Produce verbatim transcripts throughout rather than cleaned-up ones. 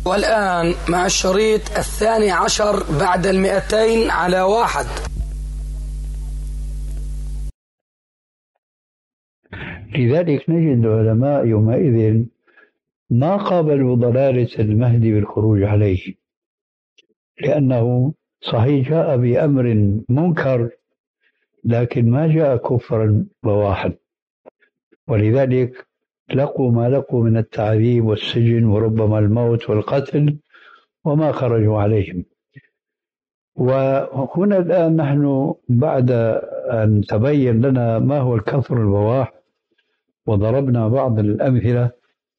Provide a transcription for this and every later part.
والآن مع الشريط الثاني عشر بعد المئتين على واحد. لذلك نجد علماء يومئذ ما قابلوا ضلالة المهدي بالخروج عليه، لأنه صحيح جاء بأمر منكر لكن ما جاء كفرا بواحا، ولذلك لقوا ما لقوا من التعذيب والسجن وربما الموت والقتل وما خرجوا عليهم. وهنا الآن نحن بعد أن تبين لنا ما هو الكفر البواح وضربنا بعض الأمثلة،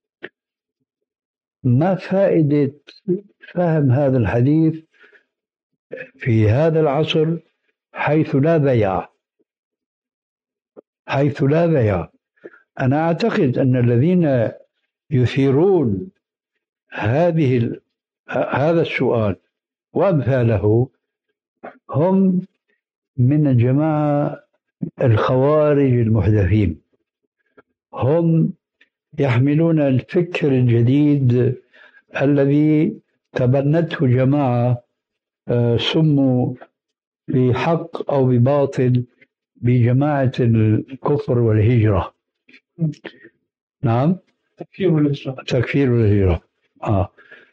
ما فائدة فهم هذا الحديث في هذا العصر حيث لا بيع حيث لا بيع أنا أعتقد أن الذين يثيرون هذه هذا السؤال وأمثاله هم من الجماعة الخوارج المحدثين، هم يحملون الفكر الجديد الذي تبنته جماعة سموا بحق أو بباطل بجماعة الكفر والهجرة. نعم، تكفير والهجرة تكفير والهجرة آه.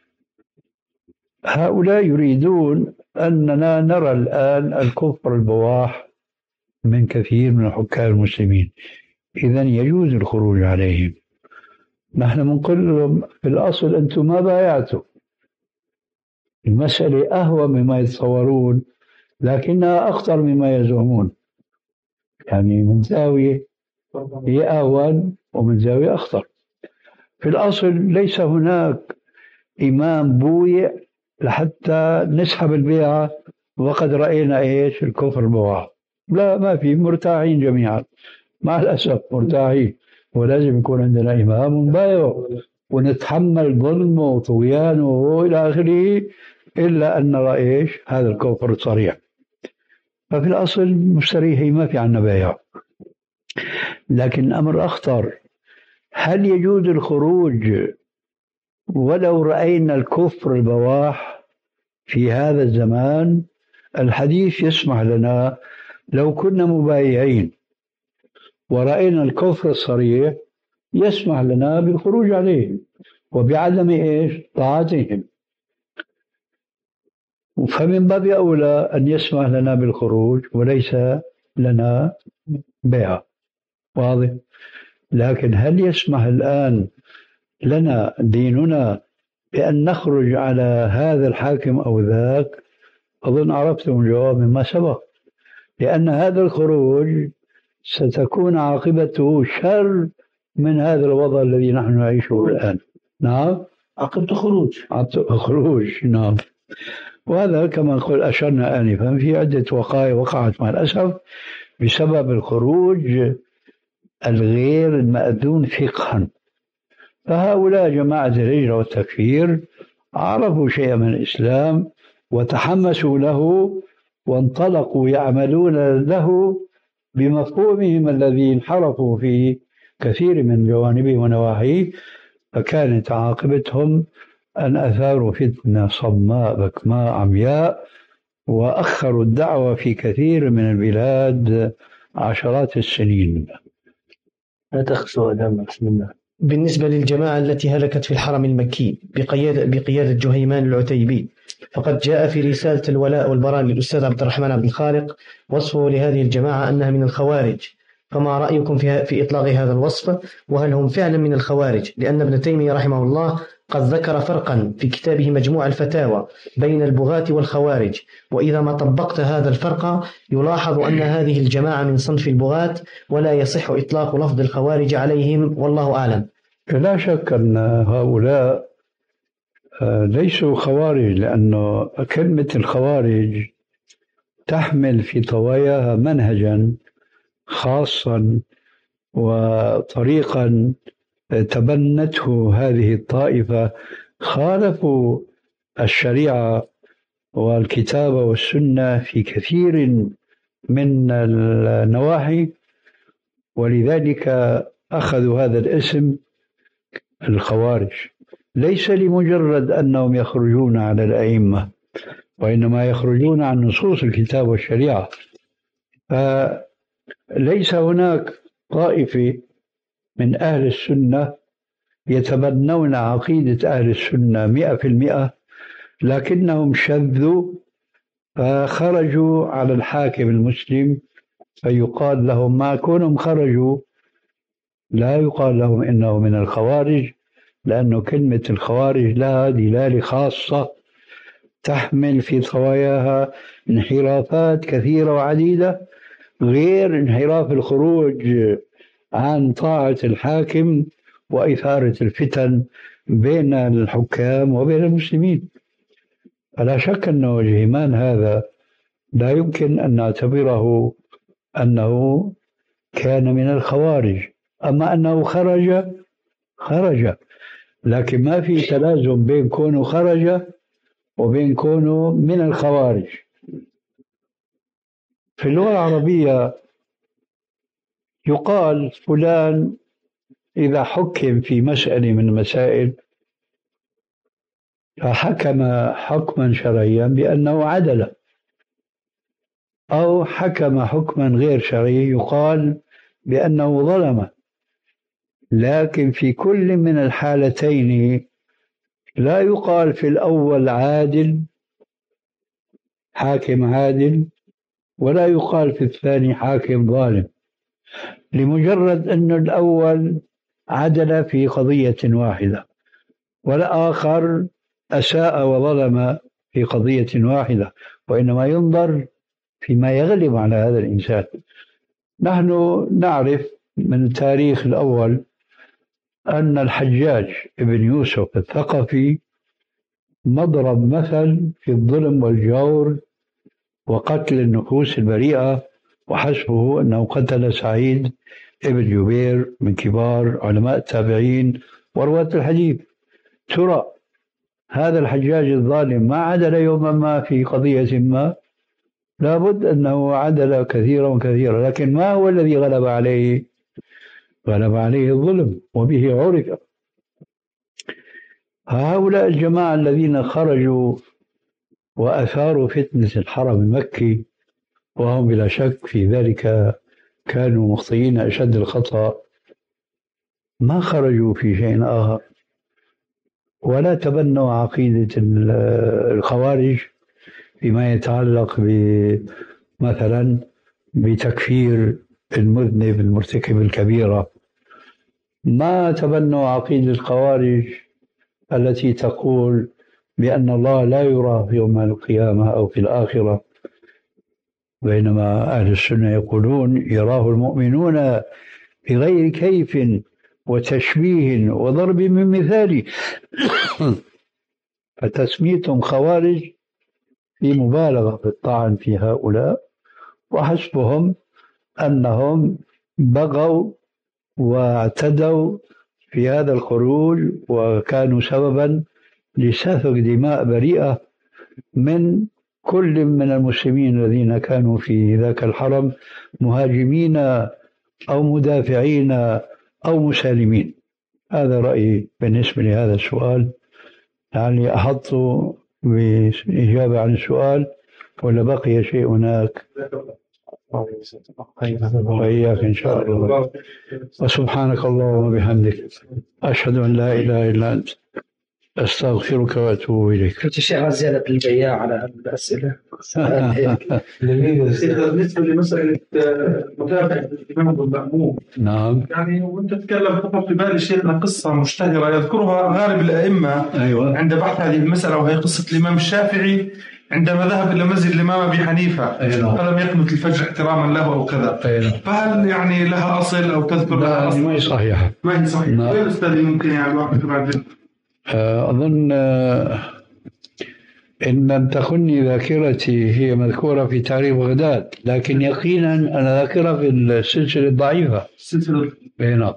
هؤلاء يريدون أننا نرى الآن الكفر البواح من كثير من حكام المسلمين، إذن يجوز الخروج عليهم. نحن بنقول لهم في الأصل أنتم ما بايعتوا، المسألة أهوى مما يتصورون لكنها أخطر مما يزعمون، يعني من زاوية هي أهون ومن زاوية أخطر. في الأصل ليس هناك إمام بويع لحتى نسحب البيعة وقد رأينا إيش الكفر البواح، لا ما في، مرتاحين جميعا مع الأسف مرتاحين، ولازم يكون عندنا إمام بايع ونتحمل ظلمه وطغيانه وإلى آخره إلا أن نرى إيش هذا الكفر الصريح. ففي الأصل مستريحين ما في عنا بايع، لكن أمر أخطر، هل يجوز الخروج ولو رأينا الكفر البواح في هذا الزمان؟ الحديث يسمح لنا لو كنا مبايعين ورأينا الكفر الصريح يسمح لنا بالخروج عليه وبعدم إيش طاعتهم، فمن باب أولى أن يسمح لنا بالخروج وليس لنا بيع، واضح؟ لكن هل يسمح الآن لنا ديننا بأن نخرج على هذا الحاكم أو ذاك؟ أظن عرفتم الجواب مما سبق، لأن هذا الخروج ستكون عاقبته شر من هذا الوضع الذي نحن نعيشه الآن. نعم، عاقبته خروج خروج نعم. وهذا كما قل أشرنا آنفا في عدة وقائع وقعت مع الأسف بسبب الخروج الغير المأذون فقها. فهؤلاء جماعة الهجرة والتكفير عرفوا شيئا من الإسلام وتحمسوا له وانطلقوا يعملون له بمفهومهم الذي انحرفوا في كثير من جوانبه ونواحيه، فكانت عاقبتهم أن أثاروا فتنة صماء بكماء عمياء وأخروا الدعوة في كثير من البلاد عشرات السنين. لا تخشوا أدام بسم الله. بالنسبة للجماعة التي هلكت في الحرم المكي بقيادة, بقيادة جهيمان العتيبي، فقد جاء في رسالة الولاء والبراء للأستاذ عبد الرحمن بن الخالق وصفه لهذه الجماعة أنها من الخوارج، فما رأيكم في, في إطلاق هذا الوصف؟ وهل هم فعلا من الخوارج؟ لأن ابن تيمية رحمه الله قد ذكر فرقا في كتابه مجموع الفتاوى بين البغاة والخوارج، وإذا ما طبقت هذا الفرق يلاحظ أن هذه الجماعة من صنف البغاة ولا يصح إطلاق لفظ الخوارج عليهم، والله أعلم. لا شك أن هؤلاء ليسوا خوارج، لأن كلمة الخوارج تحمل في طواياها منهجا خاصا وطريقا تبنته هذه الطائفة، خالفوا الشريعة والكتاب والسنة في كثير من النواحي، ولذلك أخذوا هذا الاسم الخوارج. ليس لمجرد أنهم يخرجون على الأئمة، وإنما يخرجون عن نصوص الكتاب والشريعة. فليس هناك طائفة من أهل السنة يتبنون عقيدة أهل السنة مئة في المئة، لكنهم شذوا فخرجوا على الحاكم المسلم، فيقال لهم ما كونهم خرجوا لا يقال لهم إنه من الخوارج، لأن كلمة الخوارج لها دلالة خاصة تحمل في طواياها انحرافات كثيرة وعديدة، غير انحراف الخروج عن طاعة الحاكم وإثارة الفتن بين الحكام وبين المسلمين. فلا شك أن جهيمان هذا لا يمكن أن نعتبره أنه كان من الخوارج. أما أنه خرج خرج، لكن ما في تلازم بين كونه خرج وبين كونه من الخوارج. في اللغة العربية يقال فلان إذا حكم في مسألة من المسائل فحكم حكما شرعيا بأنه عدل، أو حكم حكما غير شرعي يقال بأنه ظلم. لكن في كل من الحالتين لا يقال في الأول عادل حاكم عادل، ولا يقال في الثاني حاكم ظالم، لمجرد أن الأول عدل في قضية واحدة والآخر أساء وظلم في قضية واحدة، وإنما ينظر فيما يغلب على هذا الإنسان. نحن نعرف من التاريخ الأول أن الحجاج ابن يوسف الثقفي مضرب مثل في الظلم والجور وقتل النفوس البريئة، وحسبه أنه قتل سعيد ابن جبير من كبار علماء التابعين ورواة الحديث. ترى هذا الحجاج الظالم ما عدل يوما ما في قضية ما؟ لابد أنه عدل كثيرا وكثيرا، لكن ما هو الذي غلب عليه؟ غلب عليه الظلم، وبه عرف. هؤلاء الجماعة الذين خرجوا وأثاروا فتنة الحرم المكي، وهم بلا شك في ذلك كانوا مخطئين أشد الخطأ، ما خرجوا في شيء آخر، ولا تبنوا عقيدة الخوارج فيما يتعلق مثلا بتكفير المذنب المرتكب الكبيرة. ما تبنوا عقيدة الخوارج التي تقول بأن الله لا يرى في يوم القيامة أو في الآخرة، بينما أهل السنة يقولون يراه المؤمنون بغير كيف وتشبيه وضرب من مثال. فتسميتهم خوارج في مبالغة في الطعن في هؤلاء، وحسبهم أنهم بغوا واعتدوا في هذا الخروج وكانوا سببا لسفك دماء بريئة من كل من المسلمين الذين كانوا في ذاك الحرم مهاجمين أو مدافعين أو مسالمين. هذا رأيي بالنسبة لهذا السؤال. يعني أحط بإجابة عن السؤال ولا بقي شيء هناك؟ وإياك إن شاء الله. وسبحانك اللهم وبحمدك أشهد أن لا إله إلا أنت أستغفرك وأتوب إليك. كنت الشيخ زيادة البياع على الأسئلة. بالنسبة لمسألة متابعة الإمام والمأموم، نعم، يعني وأنت تتكلم خطر في بالي شيخنا قصة مشتهرة يذكرها غالب الأئمة أيوة. عند بحث هذه المسألة، وهي قصة الإمام الشافعي عندما ذهب إلى مسجد الإمام أبي حنيفة أيوة. فلم يقنت الفجر احتراما له أو كذا. أيوة. فهل يعني لها أصل أو تذكر لها أصل؟ ما هي صحيحة. ما هي صحيحة. وين أستاذ ممكن يعني الواحد بعد؟ أظن إن تخني ذاكرتي هي مذكورة في تاريخ بغداد، لكن يقينا أنا ذاكرة في السلسلة الضعيفة. السلسلة نعم.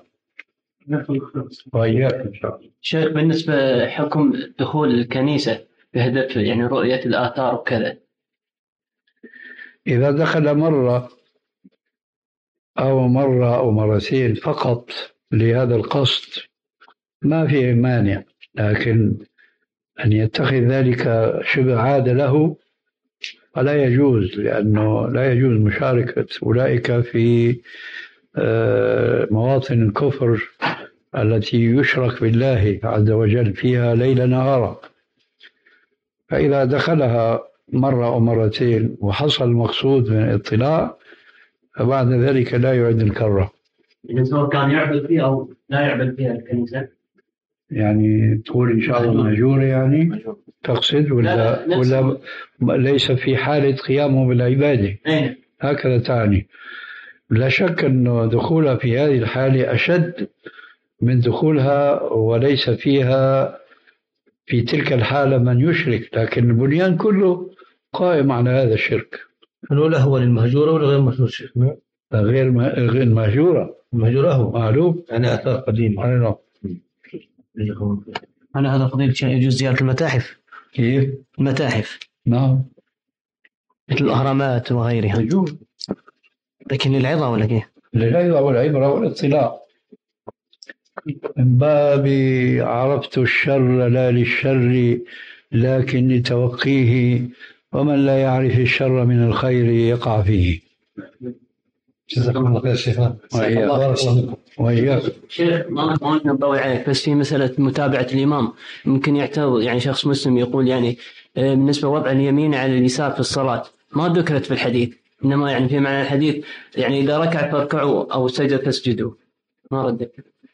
وإياك إن شاء الله. شيخ، بالنسبة حكم دخول الكنيسة بهدف يعني رؤية الآثار وكذا، إذا دخل مرة أو مرة أو مرتين فقط لهذا القصد ما فيه مانع، لكن أن يتخذ ذلك شبه عادة له فلا يجوز، لأنه لا يجوز مشاركة أولئك في مواطن الكفر التي يشرك بالله عز وجل فيها ليل نهارا. فإذا دخلها مرة أو مرتين وحصل المقصود من الاطلاع فبعد ذلك لا يعد الكرة. إذا سواء كان يعبد فيها أو لا يعبد فيها الكنيسة، يعني تقول إن شاء الله مأجورة يعني تقصد ولا لا لا ولا ليس في حالة قيامه بالعبادة؟ أين؟ هكذا تعني. لا شك أن دخولها في هذه الحالة أشد من دخولها وليس فيها في تلك الحالة من يشرك، لكن البنيان كله قائم على هذا الشرك. الأولى هو للمهجورة ولا غير مهجورة شيخ؟ غير غير المهجورة. المهجورة هو معلوم أنا أثار قديم. أنا أنا هذا فضيلة شيء يجوز زيارة المتاحف. كيف؟ المتاحف نعم مثل الأهرامات وغيرها يجوز، لكن للعظة ولا كيف؟ للعظة والعبرة والاطلاع من باب عرفت الشر لا للشر لكن لتوقيه ومن لا يعرف الشر من الخير يقع فيه. جزاكم الله خير شيخنا. وإياك. شيخ ما ما نضوي عليك بس في مسألة متابعة الإمام، ممكن يعترض يعني شخص مسلم يقول يعني بالنسبة وضع اليمين على اليسار في الصلاة ما ذكرت في الحديث، إنما يعني في معنى الحديث يعني إذا ركع فاركعوا أو سجد فاسجدوا، ما ردك.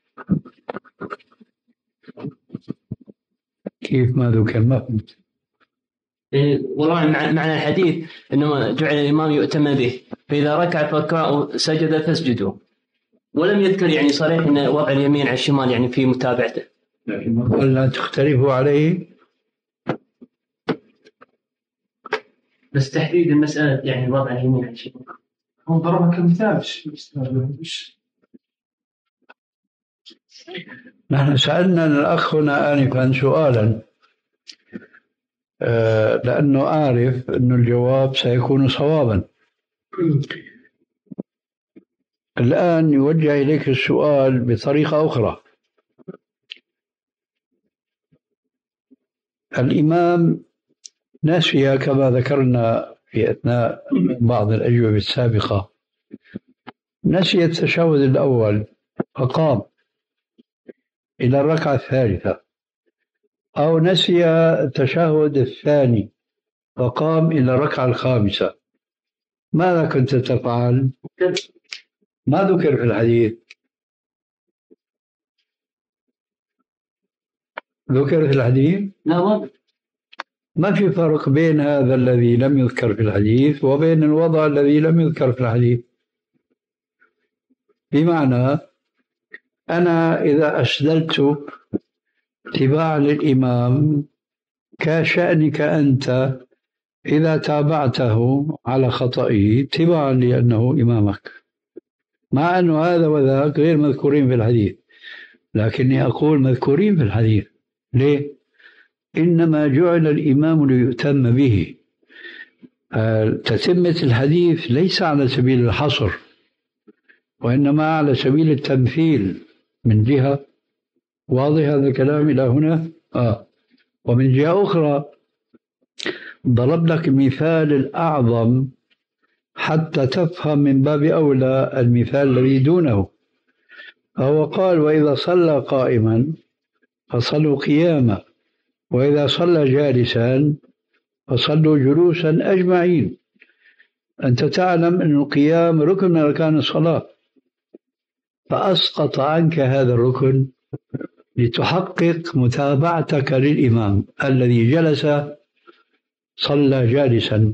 كيف ما ذكر ما فهمت؟ والله معنى الحديث إنما جعل الإمام يؤتم به، فإذا ركع فاركعوا أو سجد فاسجدوا، ولم يذكر يعني صريح أن وضع اليمين على الشمال يعني في متابعته. لكن ولا تختلفوا عليه، بس تحديد المسألة يعني وضع اليمين على الشمال. هو ضربها كمثال. نحن سألنا الأخ هنا آنفا سؤالا آه لأنه أعرف أن الجواب سيكون صوابا. الآن يوجه إليك السؤال بطريقة أخرى. الإمام نسي كما ذكرنا في أثناء بعض الأجوبة السابقة، نسي التشهد الأول فقام إلى الركعة الثالثة، أو نسي التشهد الثاني فقام إلى الركعة الخامسة، ماذا كنت تفعل؟ ما ذكر في الحديث. ذكر في الحديث؟ لا، ما في فرق بين هذا الذي لم يذكر في الحديث وبين الوضع الذي لم يذكر في الحديث. بمعنى أنا إذا أسدلت اتباعا للإمام كشأنك أنت إذا تابعته على خطئه اتباعا لأنه إمامك، مع أن هذا وذاك غير مذكورين في الحديث، لكني أقول مذكورين في الحديث. ليه؟ إنما جعل الإمام ليؤتم به. تتمة الحديث ليس على سبيل الحصر، وإنما على سبيل التمثيل من جهة. واضح هذا الكلام إلى هنا؟ آه. ومن جهة أخرى ضرب لك المثال الأعظم حتى تفهم من باب أولى المثال الذي دونه. فهو قال وإذا صلى قائما فصلوا قياما، وإذا صلى جالسا فصلوا جلوسا أجمعين. أنت تعلم أن القيام ركن من أركان الصلاة، فأسقط عنك هذا الركن لتحقق متابعتك للإمام الذي جلس صلى جالسا،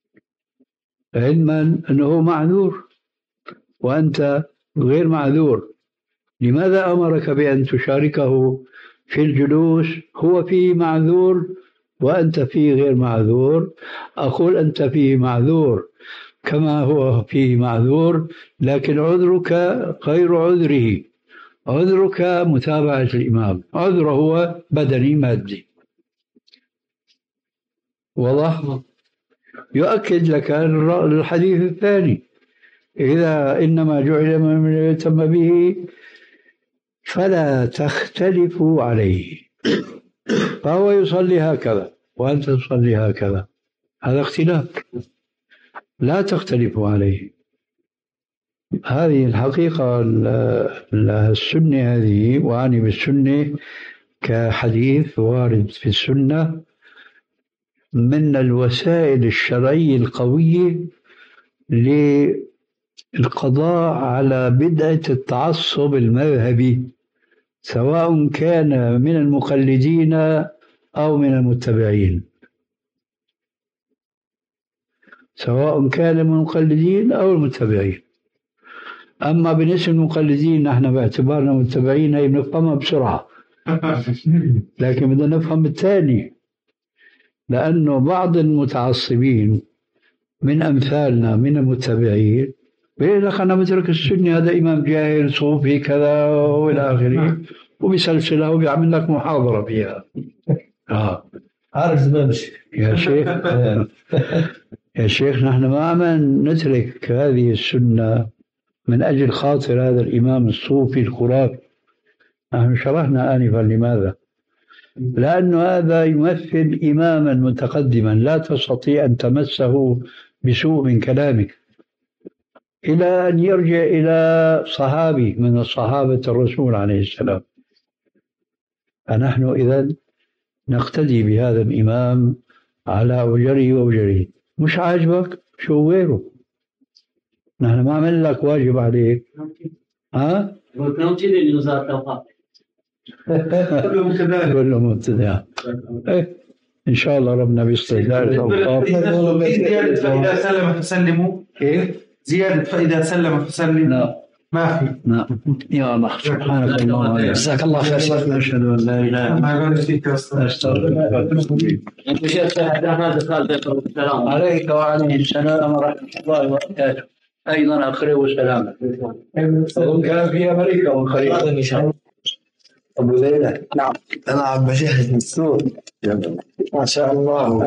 علما أنه معذور وأنت غير معذور. لماذا أمرك بأن تشاركه في الجلوس؟ هو فيه معذور وأنت فيه غير معذور. أقول أنت فيه معذور كما هو فيه معذور، لكن عذرك غير عذره. عذرك متابعة الإمام، عذره هو بدني مادي. واضح؟ يؤكد لك الحديث الثاني إذا إنما جعل من يتم به فلا تختلفوا عليه. فهو يصلي هكذا وأنت تصلي هكذا، هذا اختلاف لا تختلف عليه. هذه الحقيقة السنة هذه، وأعني بالسنة كحديث وارد في السنة، من الوسائل الشرعية القوية للقضاء على بدعة التعصب المذهبي، سواء كان من المقلدين أو من المتبعين، سواء كان من المقلدين أو المتبعين. أما بالنسبة للمقلدين نحن باعتبارنا متبعين هي بنفهمها بسرعة، لكن بدنا نفهم الثاني، لأنه بعض المتعصبين من أمثالنا من المتبعين بيقول لك أنا بترك السنة، هذا إمام جاهل صوفي كذا وإلى آخره، وبيسلسلها وبيعمل لك محاضرة فيها. آه عارف زمان يا شيخ يا شيخ نحن ما عم نترك هذه السنة من أجل خاطر هذا الإمام الصوفي الخرافي. نحن شرحنا آنفا لماذا؟ لأن هذا يمثل إماما متقدما لا تستطيع أن تمسه بسوء من كلامك، إلى أن يرجع إلى صحابي من الصحابة الرسول عليه السلام. فنحن إذن نقتدي بهذا الإمام على أجره وأجره. مش عاجبك شو غيره، نحن ما عمل لك واجب عليك. ها؟ كلهم كذا اللي وزارة الأوقاف كلهم كذلك، كلهم مبتدع. إيه إن شاء الله ربنا بيستجدار الأوقاف. زيادة فإذا سلم فسلموا، كيف؟ زيادة فإذا سلم فسلم لا ما في. نعم يا الله سبحانك اللهم جزاك الله خير. أشهد أن لا إله إلا ما فيك أصلا. أنت. عليك وعليه السلام ورحمة الله وبركاته. أيضا أقرأ سلامك. كان في أمريكا وقريبا. أبو ليلى. نعم أنا عم بجهز الصور. ما شاء الله.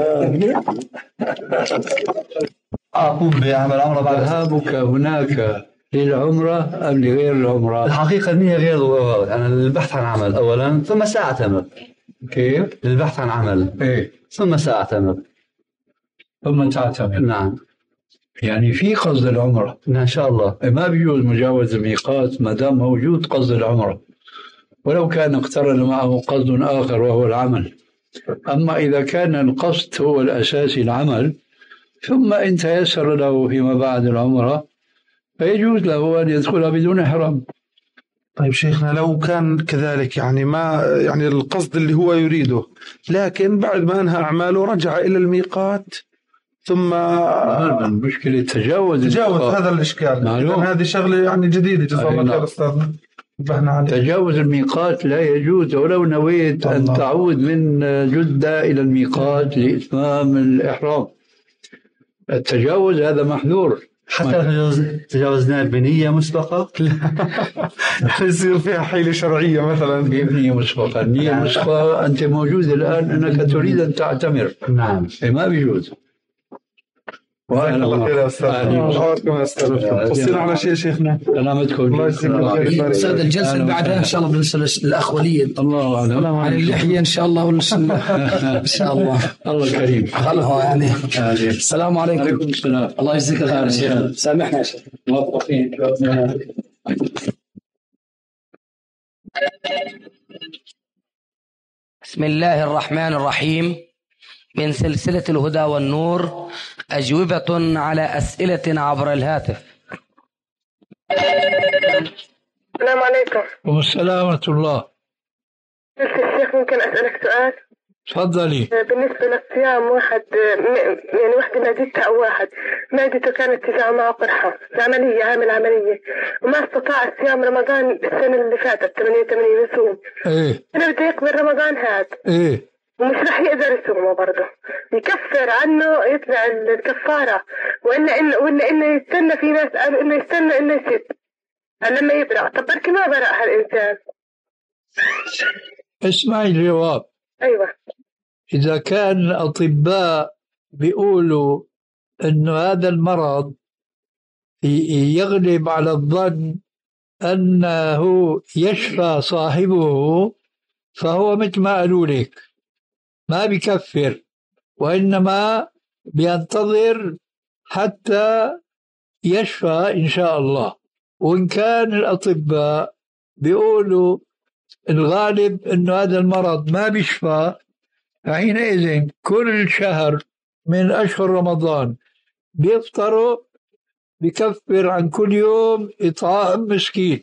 أقوم بعمل عمرة بعد. ذهابك هناك للعمرة أم لغير العمرة؟ الحقيقة النية غير الغرض، أنا للبحث عن عمل أولا، ثم سأعتمر. كيف؟ للبحث عن عمل إيه ثم سأعتمر. ثم تعتمر. نعم يعني في قصد العمرة إن شاء الله. ما بيجوز مجاوز الميقات ما دام موجود قصد العمرة، ولو كان اقترن معه قصد آخر وهو العمل. أما إذا كان القصد هو الأساسي العمل، ثم إن تيسر له فيما بعد العمرة فيجوز له أن يدخل بدون إحرام. طيب شيخنا، لو كان كذلك يعني ما يعني القصد اللي هو يريده، لكن بعد ما أنهى أعماله رجع إلى الميقات ثم المشكلة تجاوز تجاوز هذا الإشكال. هذه شغلة يعني جديدة. جزاك الله خير أستاذنا. تجاوز الميقات لا يجوز ولو نويت الله. أن تعود من جدة إلى الميقات لإتمام الإحرام. التجاوز هذا محذور. حتى لو تجاوزنا بنية مسبقة يصير فيها حيلة شرعية مثلا. بنية مسبقة، النية مسبقة أنت موجود الآن أنك تريد أن تعتمر. نعم ما بيجوز. وأنا الله خير يا أستاذ. وصينا على شيء شيخنا. سلامتكم. الله يسلمك. أستاذ الجلسة اللي بعدها إن شاء الله بالنسبة للأخولية. الله أعلم. عن اللحية إن شاء الله والسنة. إن شاء الله. الله كريم. خلها يعني. السلام عليكم. عليكم السلام. الله يجزيك الخير شيخ. سامحنا يا شيخ. موفقين. بسم الله الرحمن الرحيم. من سلسلة الهدى والنور، أجوبة على أسئلة عبر الهاتف. السلام عليكم. والسلام ورحمة الله. الشيخ ممكن أسألك سؤال؟ تفضلي. بالنسبة للصيام، واحد يعني واحدة معدتها أو واحد معدته كانت تجاه معه قرحة، عملية عامل عملية وما استطاع الصيام رمضان السنة اللي فاتت ثمانية وثمانين يصوم. إيه. أنا بدي يقبل رمضان هذا. إيه. ومش راح يقدر يصومه برضه، يكفر عنه يطلع الكفارة، وإلا إن وإلا إنه يستنى. في ناس قالوا إنه يستنى إنه يسد لما يبرأ. طب بركي ما برأ هالإنسان. اسمعي الجواب. أيوة. إذا كان الأطباء بيقولوا إنه هذا المرض يغلب على الظن أنه يشفى صاحبه فهو مثل ما قالوا لك ما بيكفر، وإنما بينتظر حتى يشفى إن شاء الله. وإن كان الأطباء بيقولوا الغالب إنه هذا المرض ما بيشفى، فحينئذ كل شهر من أشهر رمضان بيفطروا بكفر عن كل يوم إطعام مسكين.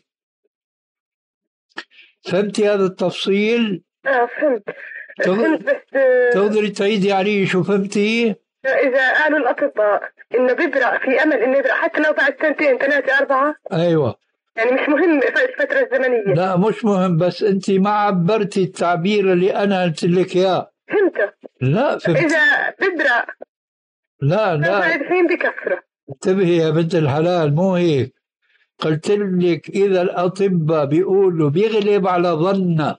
فهمتي هذا التفصيل؟ اه فهمت. فهمت بس تقدري تعيدي عليه شو فهمتي؟ إذا قالوا الأطباء إنه بيبرأ، في أمل إنه يبرأ حتى لو بعد سنتين ثلاثة أربعة. أيوة، يعني مش مهم الفترة الزمنية. لا مش مهم، بس أنت ما عبرتي التعبير اللي أنا قلت لك إياه. فهمت. لا فهمت. إذا بيبرأ لا لا الحين بكفره. انتبهي يا بنت الحلال، مو هيك. قلت لك إذا الأطباء بيقولوا بيغلب على ظن،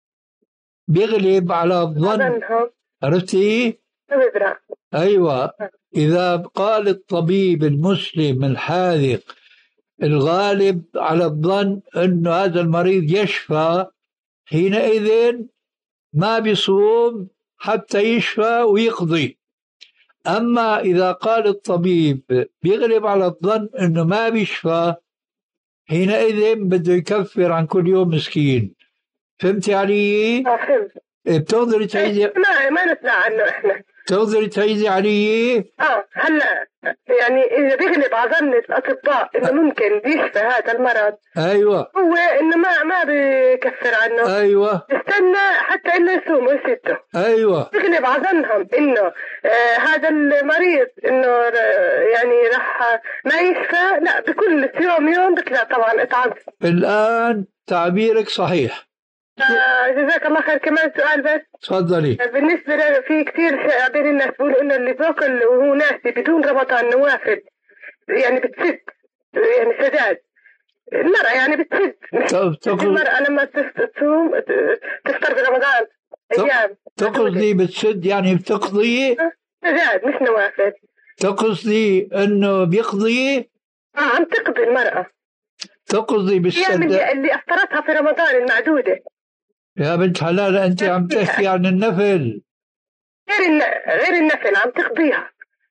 بيغلب على الظن، عرفتي؟ بيبرأ. أيوة، إذا قال الطبيب المسلم الحاذق الغالب على الظن أنه هذا المريض يشفى، حينئذ ما بيصوم حتى يشفى ويقضي. أما إذا قال الطبيب بيغلب على الظن أنه ما بيشفى، حينئذ بده يكفر عن كل يوم مسكين. فهمتي علي؟ اه فهمت. بتقدري تعيدي؟ ما ما نسمع عنه احنا. تقدري تعيدي علي؟ اه هلا يعني اذا بيغلب على ظن الاطباء انه ممكن يشفى هذا المرض، ايوه، هو انه ما ما بيكفر عنه. ايوه، استنى حتى انه يصوم ويسده. ايوه، بيغلب على ظنهم انه آه هذا المريض انه يعني راح ما يشفى، لا بكل يوم يوم بطلع طبعا اتعب. الان تعبيرك صحيح. آه جزاك الله خير. كمان سؤال بس. تفضلي. بالنسبة ل- في كثير بين الناس بيقولوا إنه اللي بياكل وهو ناسي بدون رمضان نوافل يعني بتسد، يعني سداد المرأة يعني بتسد. تقصد المرأة لما تصوم تفطر برمضان أيام. تقصدي بتسد يعني بتقضي؟ سداد مش نوافل. تقصدي إنه بيقضي؟ آه عم تقضي المرأة. تقضي بالسد اللي, اللي أفطرتها في رمضان المعدودة. يا بنت حلال أنت عم تحكي عن النفل. غير الن... غير النفل عم تقضيها.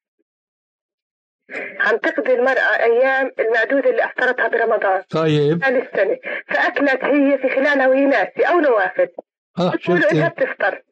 عم تقضي المرأة أيام المعدودة اللي أفطرتها برمضان. طيب. خلال السنة، فأكلت هي في خلالها وهي ناسي أو نوافل. آه تقول إنها بتفطر.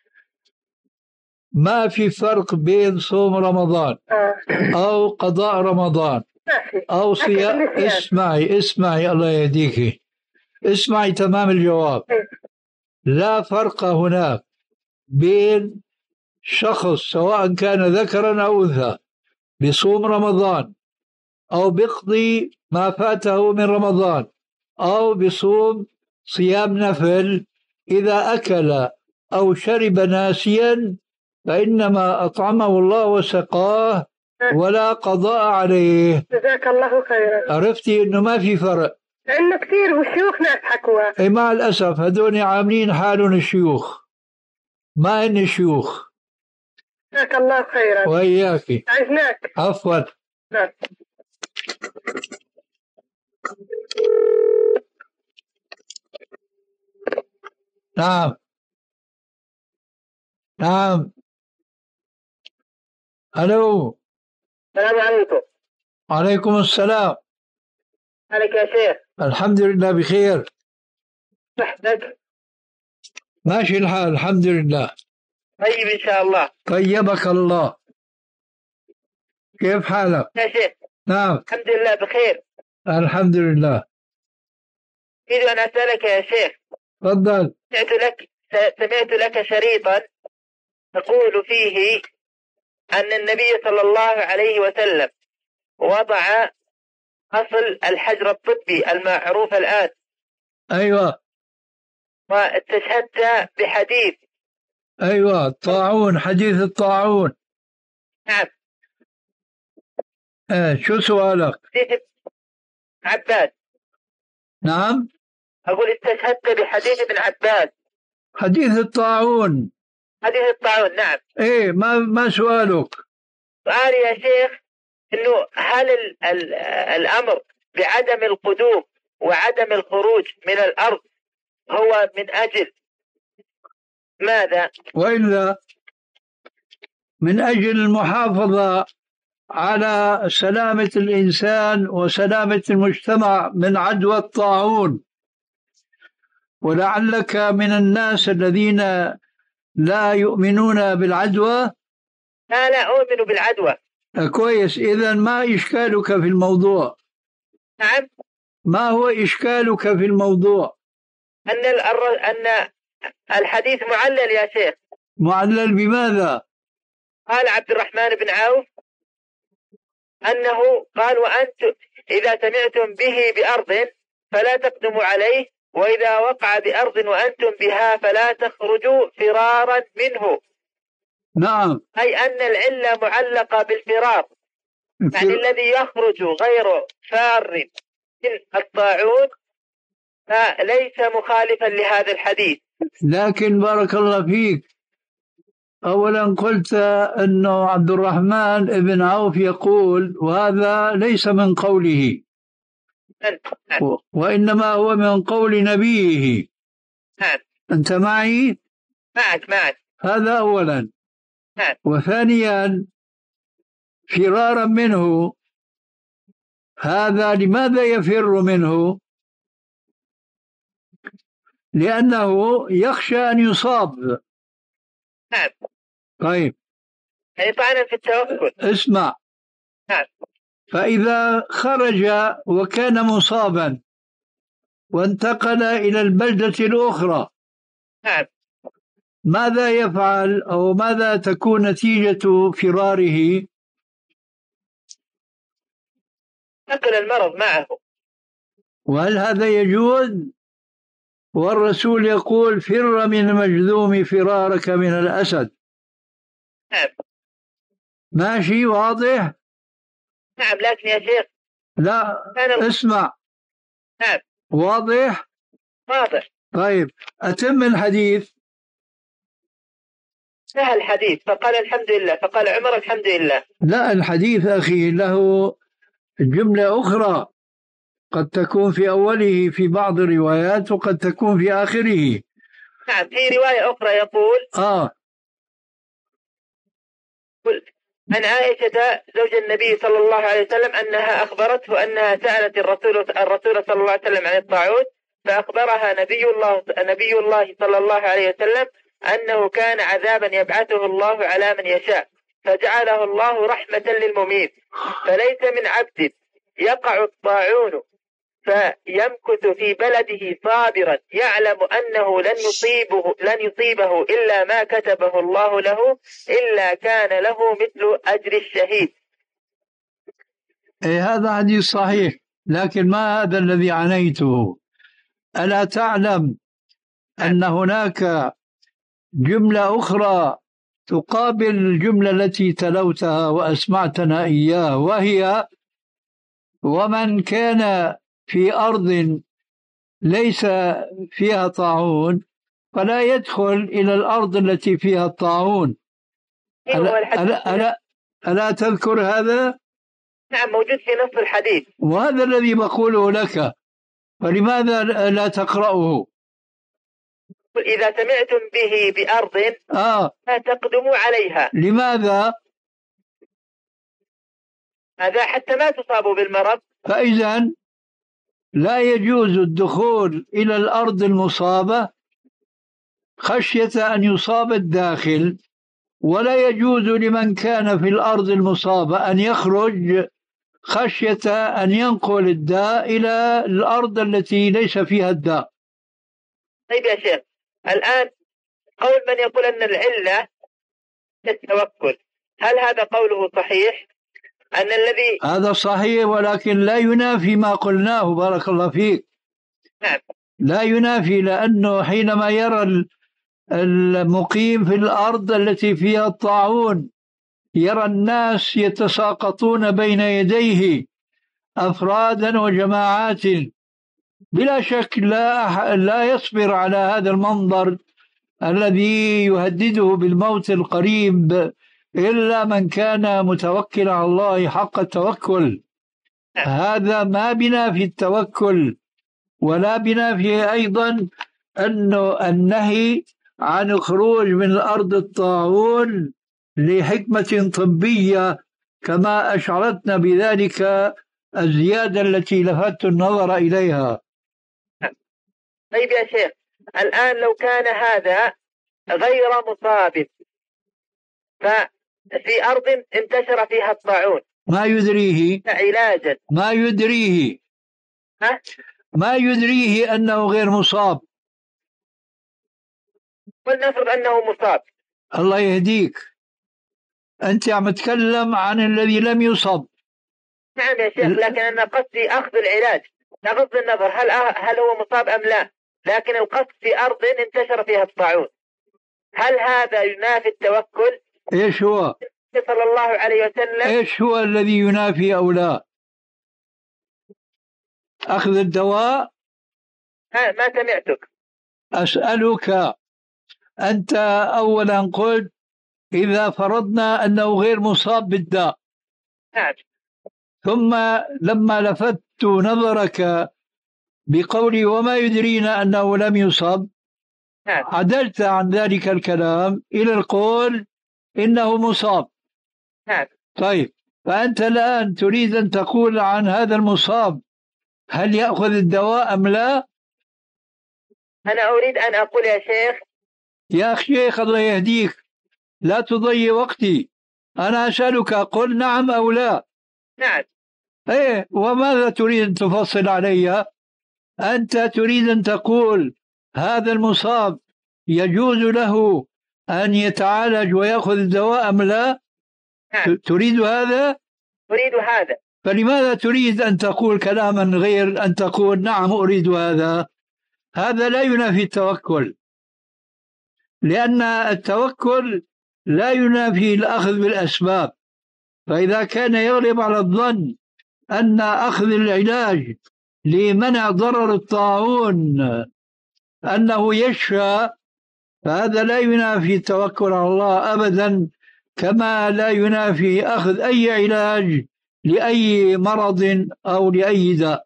ما في فرق بين صوم رمضان آه. أو قضاء رمضان أو صيام. اسمعي اسمعي الله يهديك، اسمعي تمام الجواب. لا فرق هناك بين شخص سواء كان ذكرا أو أنثى بصوم رمضان أو بيقضي ما فاته من رمضان أو بصوم صيام نفل، إذا أكل أو شرب ناسيا فإنما أطعمه الله وسقاه ولا قضاء عليه. جزاك الله خيرا. عرفتي إنه ما في فرق؟ لأنه كثير والشيوخ ناس حكوا. إيه مع الأسف هذول عاملين حالهم الشيوخ، ما هن شيوخ. جزاك الله خيرا. وإياكي. عزناك. عفوا. نعم. نعم نعم. ألو. السلام عليكم. عليكم السلام. عليك يا شيخ. الحمد لله بخير. صحتك؟ ماشي الحال الحمد لله. طيب إن شاء الله. طيبك الله. كيف حالك؟ يا شيخ. نعم. الحمد لله بخير. الحمد لله. أريد أن أسألك يا شيخ. تفضل. سمعت لك سمعت لك شريطا تقول فيه أن النبي صلى الله عليه وسلم وضع أصل الحجر الطبي المعروف الآن. أيوة. واستشهدت بحديث. أيوة الطاعون، حديث الطاعون. نعم. آه شو سؤالك؟ حديث عباس. نعم. أقول استشهدت بحديث ابن عباس. حديث الطاعون. حديث الطاعون نعم. إيه ما ما سؤالك؟ سؤالي يا شيخ إنه هل ال ال الأمر بعدم القدوم وعدم الخروج من الأرض هو من أجل ماذا؟ وإلا من أجل المحافظة على سلامة الإنسان وسلامة المجتمع من عدوى الطاعون، ولعلك من الناس الذين لا يؤمنون بالعدوى. لا لا أؤمن بالعدوى. كويس، إذن ما إشكالك في الموضوع؟ نعم. ما هو إشكالك في الموضوع؟ أن أن الحديث معلل يا شيخ. معلل بماذا؟ قال عبد الرحمن بن عوف أنه قال وأنتم إذا سمعتم به بأرض فلا تقدموا عليه، وإذا وقع بأرض وأنتم بها فلا تخرجوا فرارا منه. نعم. أي أن العلة معلقة بالفرار، يعني الذي يخرج غير فار من الطاعون فليس مخالفا لهذا الحديث. لكن بارك الله فيك، أولا قلت أنه عبد الرحمن بن عوف يقول، وهذا ليس من قوله، وإنما هو من قول نبيه. أنت معي؟ معك معك. هذا أولا. وثانيا فرارا منه، هذا لماذا يفر منه؟ لأنه يخشى أن يصاب. نعم. طيب. يعني طعنا في التوكل. اسمع. نعم. فإذا خرج وكان مصابا وانتقل إلى البلدة الأخرى، نعم، ماذا يفعل أو ماذا تكون نتيجة فراره؟ نقل المرض معه. وهل هذا يجوز؟ والرسول يقول فر من المجذوم فرارك من الأسد. نعم. ماشي، واضح؟ نعم. لكن يا شيخ لا ال... اسمع. نعم. واضح؟ واضح. طيب أتم الحديث. سهل الحديث، فقال الحمد لله، فقال عمر الحمد لله. لا، الحديث أخي له جملة أخرى قد تكون في أوله في بعض الروايات وقد تكون في آخره. نعم، في رواية أخرى يقول آه عن عائشة زوج النبي صلى الله عليه وسلم أنها أخبرته أنها سألت الرسول الرسول صلى الله عليه وسلم عن الطاعون، فأخبرها نبي الله نبي الله صلى الله عليه وسلم أنه كان عذابا يبعثه الله على من يشاء، فجعله الله رحمة للمميت، فليس من عبد يقع الطاعون فيمكث في بلده صابرا يعلم أنه لن يصيبه لن يصيبه إلا ما كتبه الله له إلا كان له مثل أجر الشهيد. إيه، هذا حديث صحيح، لكن ما هذا الذي عنيته؟ ألا تعلم أن هناك جملة أخرى تقابل الجملة التي تلوتها وأسمعتنا إياه، وهي ومن كان في أرض ليس فيها طاعون فلا يدخل إلى الأرض التي فيها الطاعون. ألا, ألا, ألا, ألا تذكر هذا؟ نعم، موجود في نص الحديث، وهذا الذي بقوله لك، فلماذا لا تقرأه؟ إذا سمعتم به بأرض آه. لا تقدموا عليها. لماذا؟ هذا حتى ما تصابوا بالمرض. فإذا لا يجوز الدخول إلى الأرض المصابة خشية أن يصاب الداخل، ولا يجوز لمن كان في الأرض المصابة أن يخرج خشية أن ينقل الداء إلى الأرض التي ليس فيها الداء. طيب يا شيخ، الآن قول من يقول أن العلة التوكل، هل هذا قوله صحيح؟ أن الذي هذا صحيح، ولكن لا ينافي ما قلناه، بارك الله فيك. نعم. لا ينافي، لأنه حينما يرى المقيم في الأرض التي فيها الطاعون يرى الناس يتساقطون بين يديه أفرادا وجماعات، بلا شك لا لا يصبر على هذا المنظر الذي يهدده بالموت القريب إلا من كان متوكل على الله حق التوكل. هذا ما بنا في التوكل، ولا بنا في أيضا أنه النهي عن الخروج من الأرض الطاعون لحكمة طبية كما أشعرتنا بذلك الزيادة التي لفت النظر إليها. طيب يا شيخ، الآن لو كان هذا غير مصاب ففي أرض انتشر فيها الطاعون ما يدريه علاجا ما يدريه ها؟ ما يدريه أنه غير مصاب. ولنفرض أنه مصاب. الله يهديك، أنت عم تكلم عن الذي لم يصب. نعم يا شيخ، لكن أنا قصدي أخذ العلاج بغض النظر هل هل هو مصاب أم لا، لكن القصد في أرض انتشر فيها الطاعون، هل هذا ينافي التوكل؟ إيش هو؟ صلى الله عليه وسلم إيش هو الذي ينافي أو لا؟ أخذ الدواء؟ ها ما سمعتك. أسألك، أنت أولا قلت إذا فرضنا أنه غير مصاب بالداء، نعم، ثم لما لفت نظرك بقولي وما يدرينا أنه لم يصب، نعم، عدلت عن ذلك الكلام إلى القول إنه مصاب. نعم. طيب، فأنت الآن تريد أن تقول عن هذا المصاب هل يأخذ الدواء أم لا؟ أنا أريد أن أقول يا شيخ يا شيخ الله يهديك، لا تضيع وقتي، أنا أسألك قل نعم أو لا. نعم. إيه، وماذا تريد أن تفصل علي؟ أنت تريد أن تقول هذا المصاب يجوز له أن يتعالج ويأخذ الدواء أم لا؟ نعم. تريد هذا؟ أريد هذا. فلماذا تريد أن تقول كلاما غير أن تقول نعم أريد هذا؟ هذا لا ينافي التوكل، لأن التوكل لا ينافي الأخذ بالأسباب. فإذا كان يغلب على الظن أن أخذ العلاج لمنع ضرر الطاعون أنه يشفى، فهذا لا ينافي التوكل على الله أبدا، كما لا ينافي أخذ أي علاج لأي مرض أو لأي داء.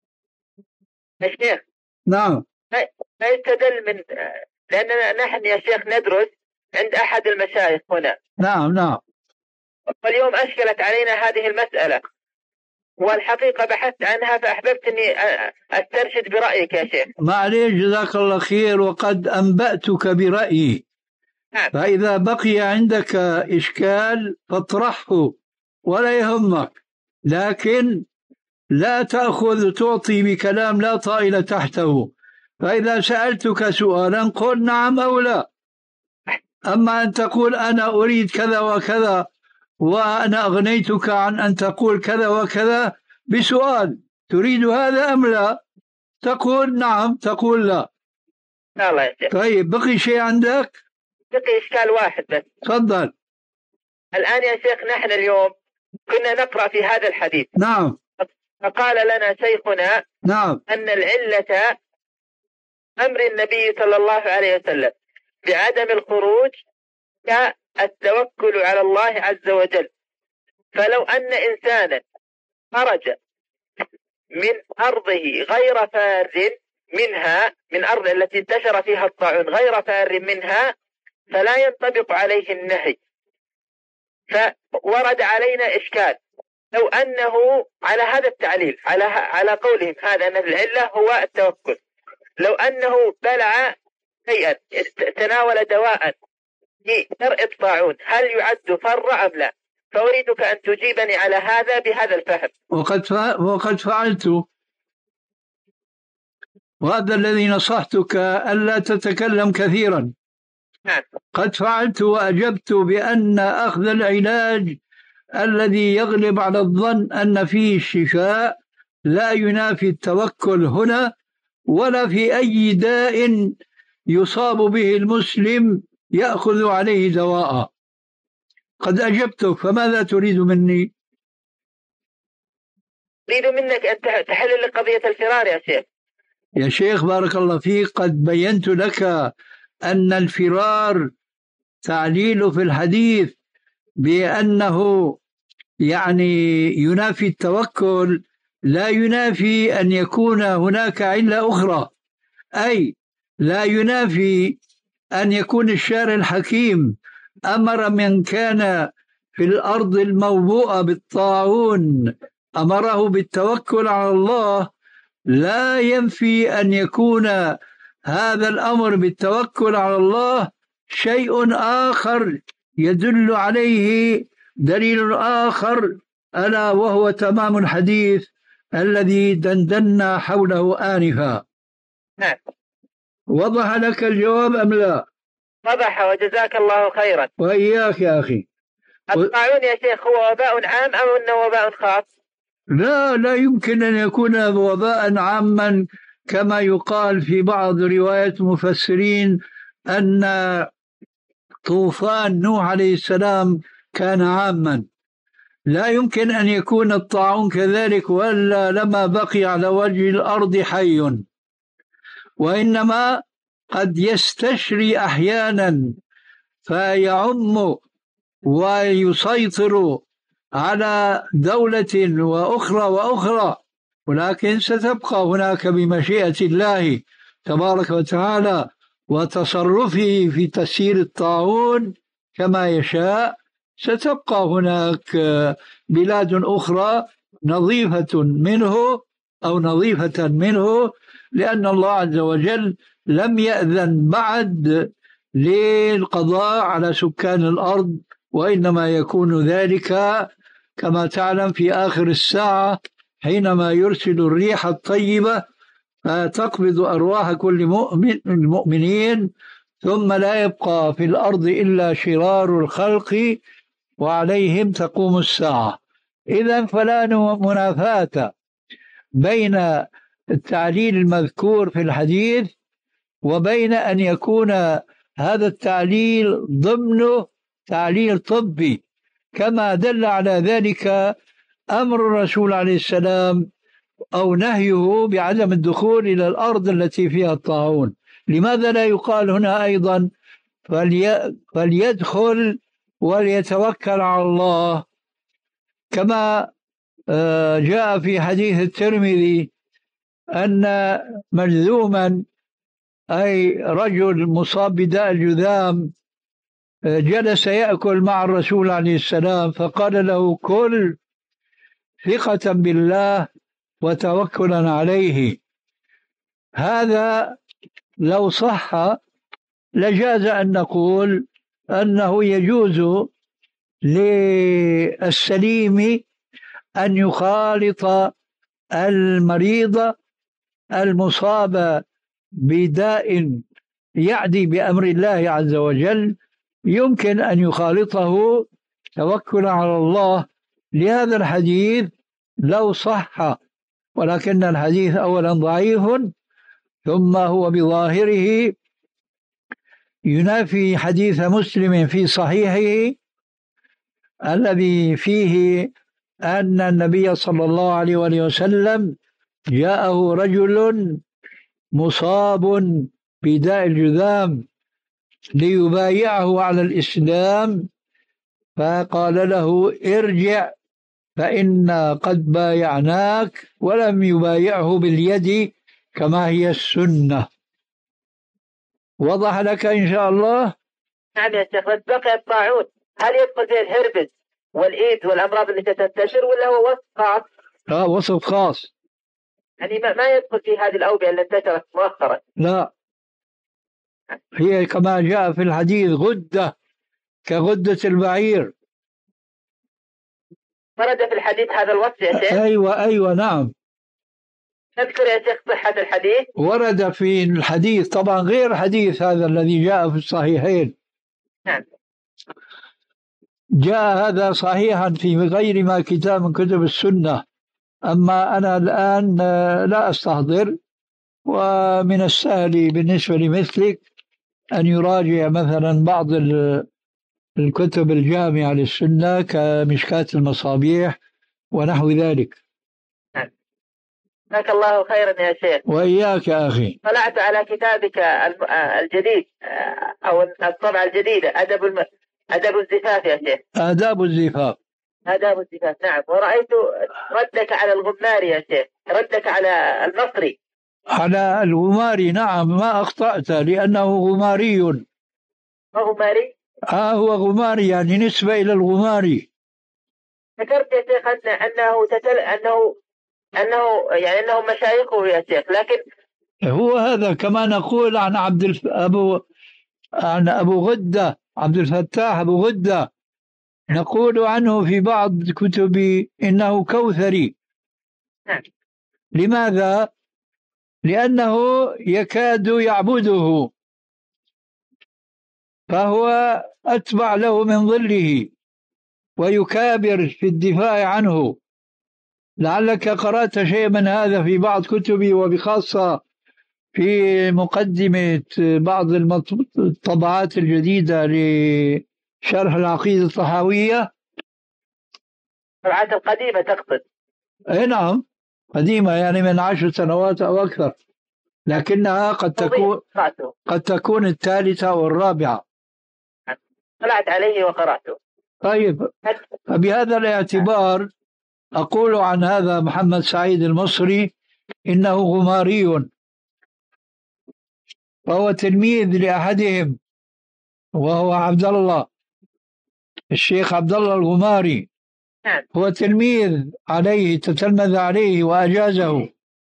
الشيخ نعم. ما يستدل من، لأننا نحن يا شيخ ندرس عند أحد المشايخ هنا. نعم نعم. واليوم أشكلت علينا هذه المسألة، والحقيقة بحثت عنها فأحببت أني أسترشد برأيك يا شيخ. معليش، جزاك الله خير، وقد أنبأتك برأيي. نعم. فإذا بقي عندك إشكال فاطرحه ولا يهمك، لكن لا تأخذ تعطي بكلام لا طائل تحته. فإذا سألتك سؤالا قل نعم أو لا، أما أن تقول أنا أريد كذا وكذا وأنا أغنيتك عن أن تقول كذا وكذا بسؤال تريد هذا أم لا، تقول نعم تقول لا. الله يا شيخ. طيب، بقي شيء عندك؟ بقي إشكال واحد بس. تفضل. الآن يا شيخ نحن اليوم كنا نقرأ في هذا الحديث. نعم. فقال لنا شيخنا نعم أن العلة أمر النبي صلى الله عليه وسلم بعدم الخروج كالتوكل على الله عز وجل. فلو أن إنسانا خرج من أرضه غير فار منها، من أرض التي انتشر فيها الطاعون غير فار منها، فلا ينطبق عليه النهي. فورد علينا إشكال، لو أنه على هذا التعليل على على قولهم هذا أن العلة هو التوكل، لو أنه بلع شيئا تناول دواء في درء الطاعون هل يعد فر أم لا؟ فأريدك أن تجيبني على هذا بهذا الفهم. وقد وقد فعلت، وهذا الذي نصحتك ألا تتكلم كثيرا. نعم. قد فعلت وأجبت بأن أخذ العلاج الذي يغلب على الظن أن فيه الشفاء لا ينافي التوكل هنا، ولا في أي داء يصاب به المسلم يأخذ عليه دواء. قد أجبتك، فماذا تريد مني؟ أريد منك أن تحل لقضية الفرار يا شيخ. يا شيخ بارك الله فيك، قد بينت لك أن الفرار تعليل في الحديث بأنه يعني ينافي التوكل، لا ينافي أن يكون هناك علة أخرى، أي لا ينافي أن يكون الشارع الحكيم أمر من كان في الأرض الموبوءة بالطاعون أمره بالتوكل على الله، لا ينفي أن يكون هذا الأمر بالتوكل على الله شيء آخر يدل عليه دليل آخر، ألا وهو تمام الحديث الذي دندنا حوله آنفا. نعم. وضح لك الجواب أم لا؟ وضح وجزاك الله خيرا. وإياك يا أخي. الطاعون يا شيخ هو وباء عام أو أنه وباء خاص؟ لا لا يمكن أن يكون وباء عاما كما يقال في بعض روايات المفسرين أن طوفان نوح عليه السلام كان عاما. لا يمكن أن يكون الطاعون كذلك، ولا لما بقي على وجه الأرض حي، وإنما قد يستشري أحيانا فيعم ويسيطر على دولة وأخرى وأخرى، ولكن ستبقى هناك بمشيئة الله تبارك وتعالى وتصرفه في تسيير الطاعون كما يشاء. ستبقى هناك بلاد أخرى نظيفة منه أو نظيفة منه، لأن الله عز وجل لم يأذن بعد للقضاء على سكان الأرض، وإنما يكون ذلك كما تعلم في آخر الساعة حينما يرسل الريح الطيبة فتقبض أرواح كل مؤمن المؤمنين، ثم لا يبقى في الأرض إلا شرار الخلق وعليهم تقوم الساعة. إذن فلا منافاة بين التعليل المذكور في الحديث وبين أن يكون هذا التعليل ضمن تعليل طبي، كما دل على ذلك أمر الرسول عليه السلام أو نهيه بعدم الدخول إلى الأرض التي فيها الطاعون. لماذا لا يقال هنا أيضا فلي فليدخل وليتوكل على الله، كما جاء في حديث الترمذي أن مجذوما أي رجل مصاب بداء الجذام جلس يأكل مع الرسول عليه السلام فقال له كل ثقة بالله وتوكلا عليه. هذا لو صح لجاز أن نقول أنه يجوز للسليم أن يخالط المريض المصاب بداء يعدي بأمر الله عز وجل، يمكن أن يخالطه توكلا على الله لهذا الحديث لو صح، ولكن الحديث أولا ضعيف، ثم هو بظاهره ينافي حديث مسلم في صحيحه الذي فيه أن النبي صلى الله عليه وسلم جاءه رجل مصاب بداء الجذام ليبايعه على الإسلام، فقال له ارجع فإن قد بايعناك، ولم يبايعه باليد كما هي السنة. وضح لك إن شاء الله؟ نعم يا شيخ. بس بقي الطاعون هل يدخل فيه الهربس والإيد والأمراض التي تنتشر، ولا هو وصف خاص؟ لا وصف خاص، يعني ما يدخل في هذه الأوبئة التي انتشرت مؤخرا؟ لا، هي كما جاء في الحديث غدة كغدة البعير. ورد في الحديث هذا الوصف يا شيخ؟ أيوة أيوة نعم. تذكر يا شيخ صحة الحديث؟ ورد في الحديث طبعا غير حديث هذا الذي جاء في الصحيحين. نعم. جاء هذا صحيحا في غير ما كتاب من كتب السنة، أما أنا الآن لا أستحضر، ومن السهل بالنسبة لمثلك أن يراجع مثلا بعض الكتب الجامعة للسنة كمشكاة المصابيح ونحو ذلك. جزاك الله خيرا يا شيخ. وإياك يا أخي. طلعت على كتابك الجديد أو الطبعة الجديدة أدب الم... أدب الزفاف يا شيخ. آداب الزفاف. آداب الزفاف نعم. ورأيت ردك على الغماري يا شيخ، ردك على المصري. على الغماري نعم، ما أخطأت لأنه غماري غماري؟ آه هو غماري، يعني نسبة إلى الغماري. ذكرت يا شيخ أن أنه تتل... أنه أنه يعني أنه مشايخه يا شيخ، لكن هو هذا كما نقول عن عبد الف... أبو عن أبو غدة، عبد الفتاح أبو غدة، نقول عنه في بعض كتب إنه كوثري. لماذا؟ لأنه يكاد يعبده، فهو أتبع له من ظله ويكابر في الدفاع عنه. لعلك قرأت شيء من هذا في بعض كتبي، وبخاصة في مقدمة بعض الطبعات الجديدة لشرح العقيدة الطحاوية. الطبعات القديمة تقصد؟ أي نعم، قديمة، يعني من عشر سنوات أو أكثر، لكنها قد تكون قد تكون الثالثة أو الرابعة. طلعت عليه وقرأته. طيب، فبهذا الاعتبار أقول عن هذا محمد سعيد المصري إنه غماري، وهو تلميذ لأحدهم، وهو عبد الله الشيخ عبد الله الغماري. هو تلميذ عليه، تتلمذ عليه وأجازه.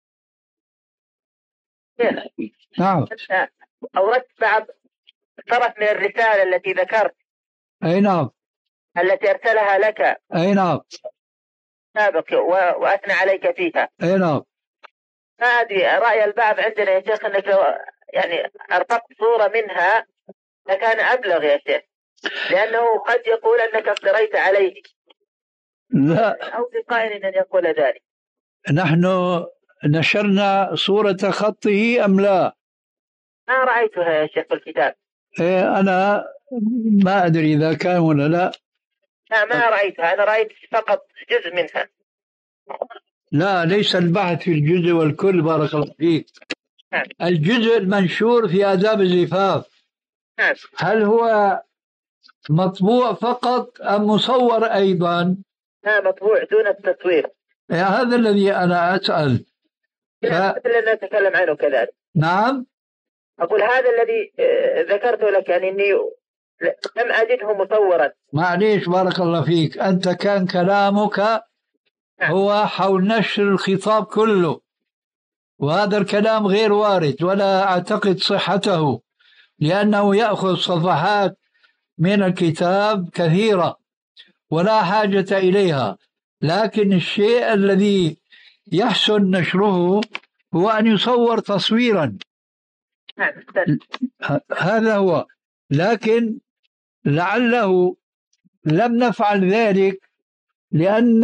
نعم. أوردت بعض طرف من الرسالة التي ذكرت. أي نعم. التي أرسلها لك. أي نعم. سابق وأثنى عليك فيها. أي نعم. هذه رأي البعض عندنا يا شيخ أنك يعني أرفقت صورة منها لكان أبلغ يا شيخ، لأنه قد يقول أنك افتريت عليه. لا، أو بقائل أن يقول ذلك. نحن نشرنا صورة خطه أم لا؟ ما رأيتها يا شيخ في الكتاب. إيه، أنا ما أدري إذا كان ولا لا. لا، ما رأيتها، أنا رأيت فقط جزء منها. لا، ليس البحث في الجزء والكل، بارك الله فيك. الجزء المنشور في آداب الزفاف، هل هو مطبوع فقط أم مصور أيضا؟ لا، مطبوع دون التصوير. هذا الذي أنا أسأل. ف... الذي نتكلم عنه كذلك. نعم. أقول هذا الذي ذكرته لك، يعني إني لم أجده مصورا. معليش، بارك الله فيك، أنت كان كلامك هو حول نشر الخطاب كله، وهذا الكلام غير وارد ولا أعتقد صحته، لأنه يأخذ صفحات من الكتاب كثيرة ولا حاجة إليها. لكن الشيء الذي يحسن نشره هو أن يصور تصويرا، هذا هو. لكن لعله لم نفعل ذلك لأن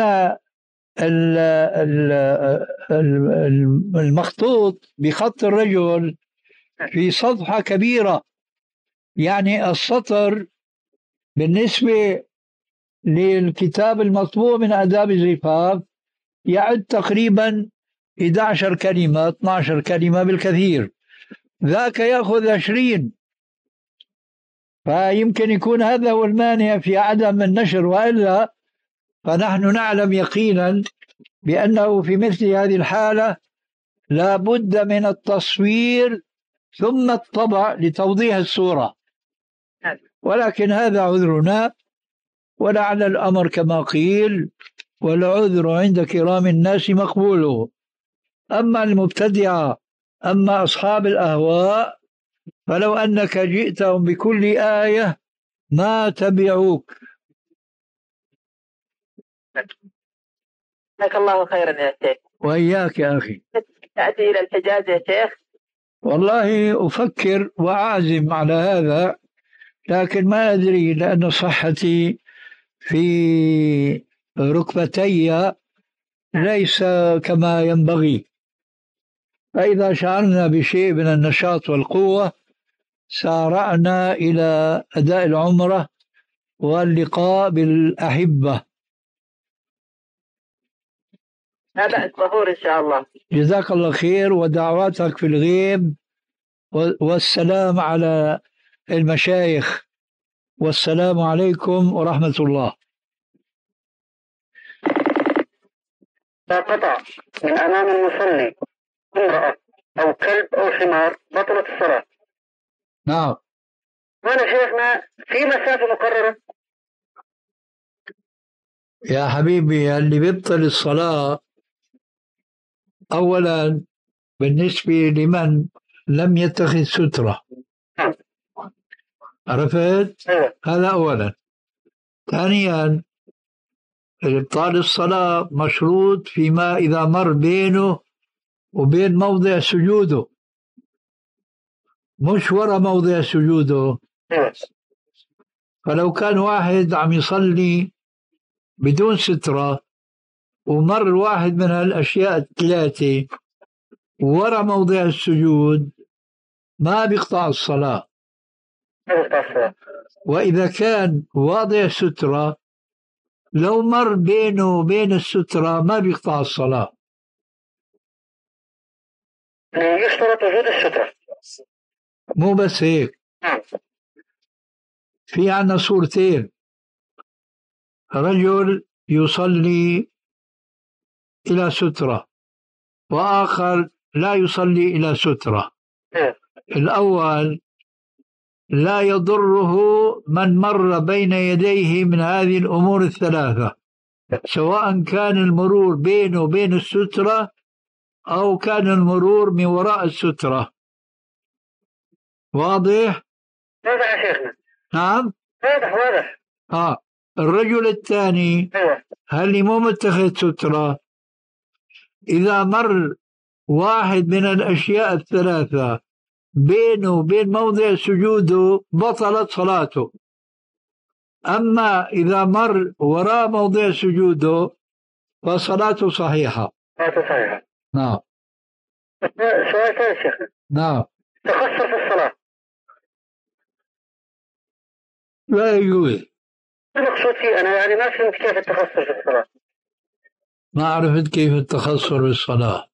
المخطوط بخط الرجل في صفحة كبيرة، يعني السطر بالنسبة للكتاب المطبوع من آداب الزفاف يعد تقريبا إحدى عشرة كلمة، اثنتي عشرة كلمة بالكثير، ذاك يأخذ عشرين، فيمكن يكون هذا هو المانع في عدم النشر. وإلا فنحن نعلم يقينا بأنه في مثل هذه الحالة لا بد من التصوير ثم الطبع لتوضيح الصورة، ولكن هذا عذرنا، ولعل الأمر كما قيل والعذر عند كرام الناس مقبوله. أما المبتدعة، أما أصحاب الأهواء، فلو أنك جئتهم بكل آية ما تبعوك. جزاك الله خيرا يا شيخ. وإياك يا أخي. تأتي إلى الحجاز يا شيخ؟ والله أفكر وأعزم على هذا، لكن ما أدري، لأن صحتي في ركبتي ليس كما ينبغي، فإذا شعرنا بشيء من النشاط والقوة سارعنا إلى أداء العمرة واللقاء بالأحبة. هذا ظهور إن شاء الله. جزاك الله خير، ودعواتك في الغيب، والسلام على المشايخ، والسلام عليكم ورحمة الله. لا قطع من أمام المصلي امرأة أو كلب أو حمار بطلت الصلاة. نعم. وانا شيخنا في مسافة مقررة. يا حبيبي اللي بيبطل الصلاة أولا بالنسبة لمن لم يتخذ سترة، عرفت؟ هذا أولا. ثانيا إبطال الصلاة مشروط فيما إذا مر بينه وبين موضع سجوده، مش وراء موضع سجوده. فلو كان واحد عم يصلي بدون سترة ومر واحد من هالأشياء الثلاثة وراء موضع السجود ما بيقطع الصلاة. وإذا كان واضع سترة لو مر بينه وبين السترة ما بيقطع الصلاة. يشترط وجود السترة. مو بس هيك، في عنا صورتين: رجل يصلي إلى سترة وآخر لا يصلي إلى سترة. الأول لا يضره من مر بين يديه من هذه الأمور الثلاثة، سواء كان المرور بينه وبين السترة أو كان المرور من وراء السترة. واضح؟ واضح يا شيخنا. نعم واضح واضح. آه الرجل الثاني هل مو متخذ سترة، إذا مر واحد من الأشياء الثلاثة بينه وبين موضع سجوده بطلت صلاته. أما إذا مر وراء موضع سجوده فصلاته صحيحة. صلاته صحيحة. نعم. سؤال ثاني شيخنا. نعم. تخسر في الصلاة لا يجوز. المقصود فيه أنا يعني ما فهمت كيف التخسر في الصلاة. ما عرفت كيف التخسر بالصلاة.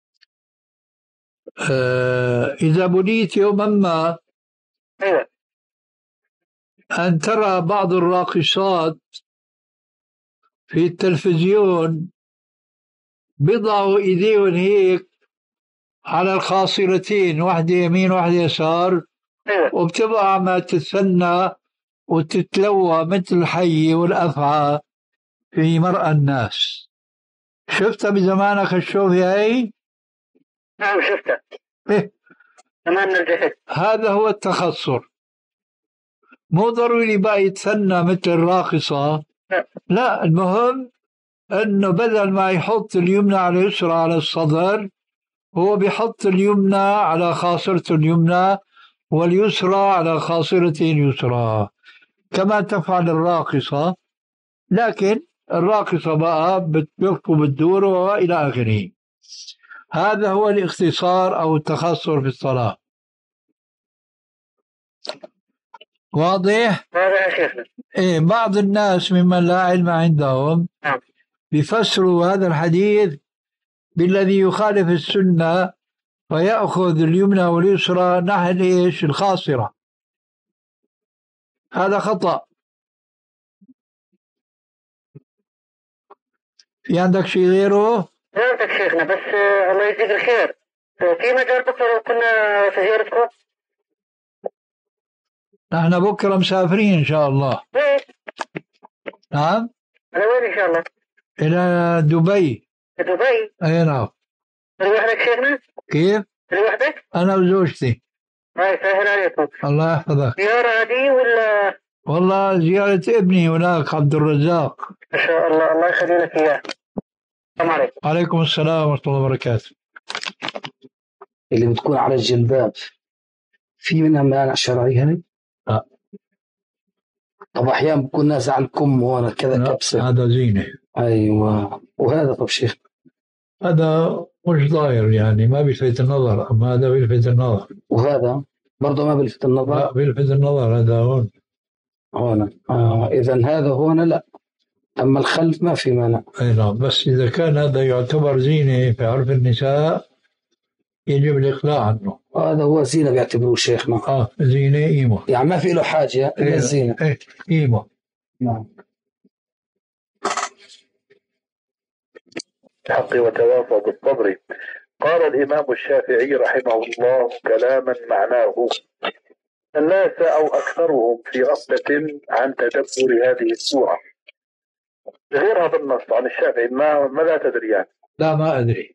آه إذا بنيت يوما ما أيوة. أن ترى بعض الراقصات في التلفزيون بيضعوا إيديهم هيك على الخاصرتين، واحدة يمين واحدة يسار، أيوة. وبتبقى عم تتثنى وتتلوى مثل الحية والأفعى في مرأى الناس. شفتها بزمانك الشوفي هاي؟ نعم شفتها. إيه؟ زمان الجهد. هذا هو التخسر. مو ضروري بقى يتثنى مثل الراقصة، لا، المهم انه بدل ما يحط اليمنى على اليسرى على الصدر هو بيحط اليمنى على خاصرته اليمنى واليسرى على خاصرته اليسرى كما تفعل الراقصة، لكن الراقصة بقى بتلف وبتدور وإلى آخره. هذا هو الاختصار أو التخصر في الصلاة. واضح؟ واضح يا شيخنا. إيه، بعض الناس ممن لا علم عندهم نعم بيفسروا هذا الحديث بالذي يخالف السنة فيأخذ اليمنى واليسرى نحو إيش؟ الخاصرة. هذا خطأ. في عندك شيء غيره؟ فهمتك شيخنا، بس آه الله يجزيك الخير. في مجال بكرة لو كنا في زيارتكم؟ نحن بكرة مسافرين إن شاء الله. وين؟ نعم. على وين إن شاء الله؟ إلى دبي. دبي؟ أي نعم. لوحدك شيخنا؟ كيف؟ لوحدك؟ أنا وزوجتي. هاي سهل عليكم. الله يحفظك. زيارة عادية ولا؟ والله زيارة ابني هناك عبد الرزاق. ما شاء الله، الله يخلي لك إياه. السلام عليكم. عليكم السلام ورحمة الله وبركاته. اللي بتكون على الجلباب في منها مانع شرعي هاي؟ لا. طب أحيانا بكون نازع على الكم وأنا كذا كبسة. هذا زينة. أيوة. وهذا طب شيخ هذا مش ضاير يعني ما بيلفت النظر، أما هذا بيلفت النظر. وهذا برضه ما بيلفت النظر؟ لا بيلفت النظر، هذا هون. هون آه. إذن هذا هون لا، أما الخلف ما في مانع. أي نعم، بس إذا كان هذا يعتبر زينة في عرف النساء يجب الإقلاع عنه. هذا هو زينة بيعتبروه شيخنا. آه زينة قيمة، يعني ما في له حاجة إلا إيه الزينة. إيه قيمة. نعم. الحق وتواصى بالصبر. قال الإمام الشافعي رحمه الله كلاما معناه: الناس أو أكثرهم في غفلة عن تدبر هذه السورة غير هذا النص عن الشافعي، ما ماذا تدري يعني؟ لا ما أدري.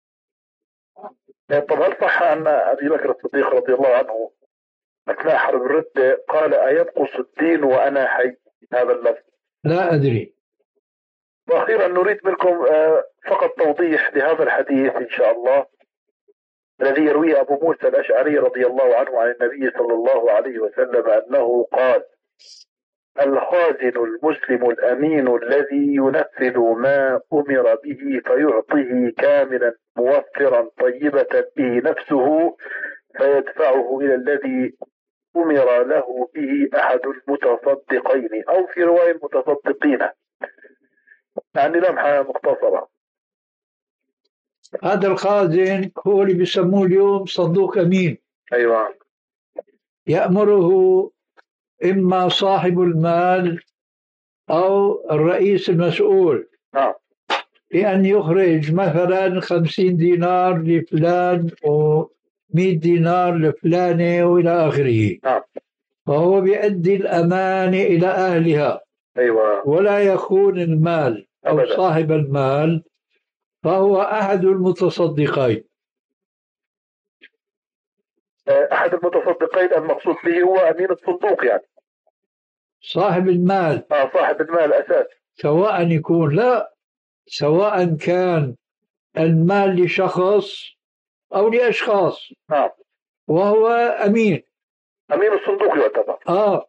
طب هل صح أن أبي بكر الصديق رضي الله عنه أثناء حرب الردة قال أينقص الدين وأنا حي؟ هذا اللفظ لا أدري. وأخيرا نريد منكم فقط توضيح لهذا الحديث إن شاء الله الذي يرويه أبو موسى الأشعري رضي الله عنه عن النبي صلى الله عليه وسلم أنه قال: الخازن المسلم الأمين الذي ينفذ ما أمر به فيعطيه كاملا موفرا طيبة به نفسه فيدفعه إلى الذي أمر له به أحد المتصدقين، أو في رواية المتصدقين، يعني لمحة مختصرة. هذا الخازن هو اللي بيسموه اليوم صندوق أمين. أيوة. يأمره إما صاحب المال أو الرئيس المسؤول نعم بأن يخرج مثلا خمسين دينار لفلان ومئة دينار لفلانة وإلى آخره. نعم. فهو بيؤدي الأمانة إلى أهلها. أيوة. ولا يخون المال أو أبدا. صاحب المال فهو أحد المتصدقين. أحد المتصدقين المقصود به هو أمين الصندوق يعني صاحب المال. آه صاحب المال أساس، سواء يكون لا سواء كان المال لشخص أو لأشخاص. نعم. وهو أمين أمين الصندوق يعتبر. آه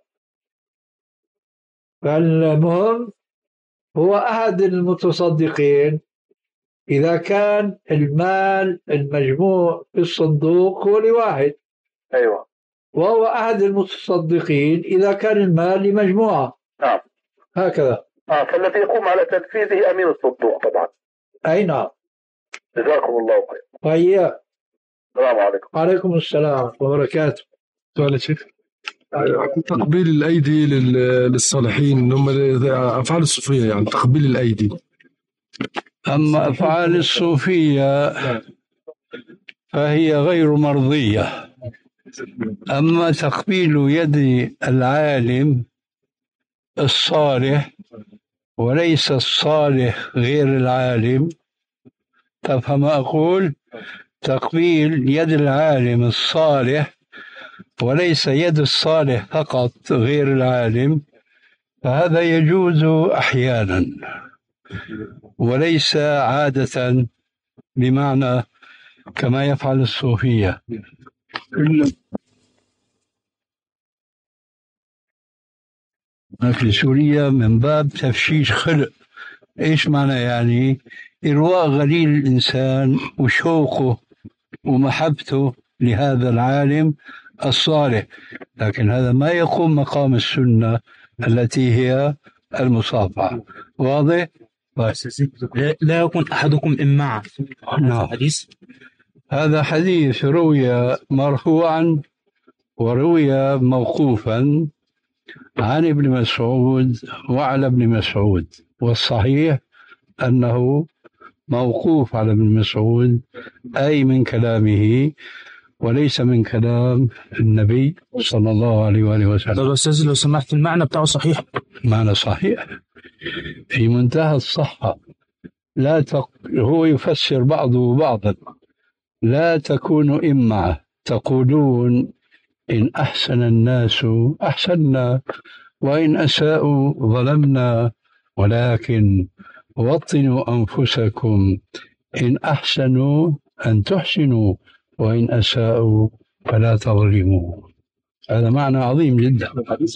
فالمهم هو أحد المتصدقين إذا كان المال المجموع في الصندوق هو لواحد. أيوة. وهو أحد المتصدقين إذا كان المال لمجموعة. نعم. هكذا. آه فالذي يقوم على تنفيذه أمين الصندوق طبعا. أي نعم. جزاكم الله خير. طيب. السلام عليكم. وعليكم السلام وبركاته. سؤال شيخ. تقبيل الأيدي للصالحين اللي هم أفعال الصوفية، يعني تقبيل الأيدي. أما أفعال الصوفية فهي غير مرضية. أما تقبيل يد العالم الصالح وليس الصالح غير العالم، تفهم أقول تقبيل يد العالم الصالح وليس يد الصالح فقط غير العالم، فهذا يجوز أحيانا وليس عادة بمعنى كما يفعل الصوفية. في سوريا من باب تفشيش خلق. إيش معنى يعني؟ إرواء غليل الإنسان وشوقه ومحبته لهذا العالم الصالح، لكن هذا ما يقوم مقام السنة التي هي المصافحة. واضح؟ لا يكون أحدكم إماعا. نعم. حديث هذا حديث روي مرفوعا وروي موقوفا عن ابن مسعود وعلى ابن مسعود، والصحيح أنه موقوف على ابن مسعود أي من كلامه وليس من كلام النبي صلى الله عليه وآله وسلم. طيب أستاذ لو سمحت المعنى بتاعه صحيح؟ معنى صحيح في منتهى الصحة. لا تق... هو يفسر بعضه بعضا. لا تكونوا إمعة تقولون إن أحسن الناس أحسننا وإن أساءوا ظلمنا، ولكن وطنوا أنفسكم إن أحسنوا أن تحسنوا وإن أساءوا فلا تظلموا. هذا معنى عظيم جدا.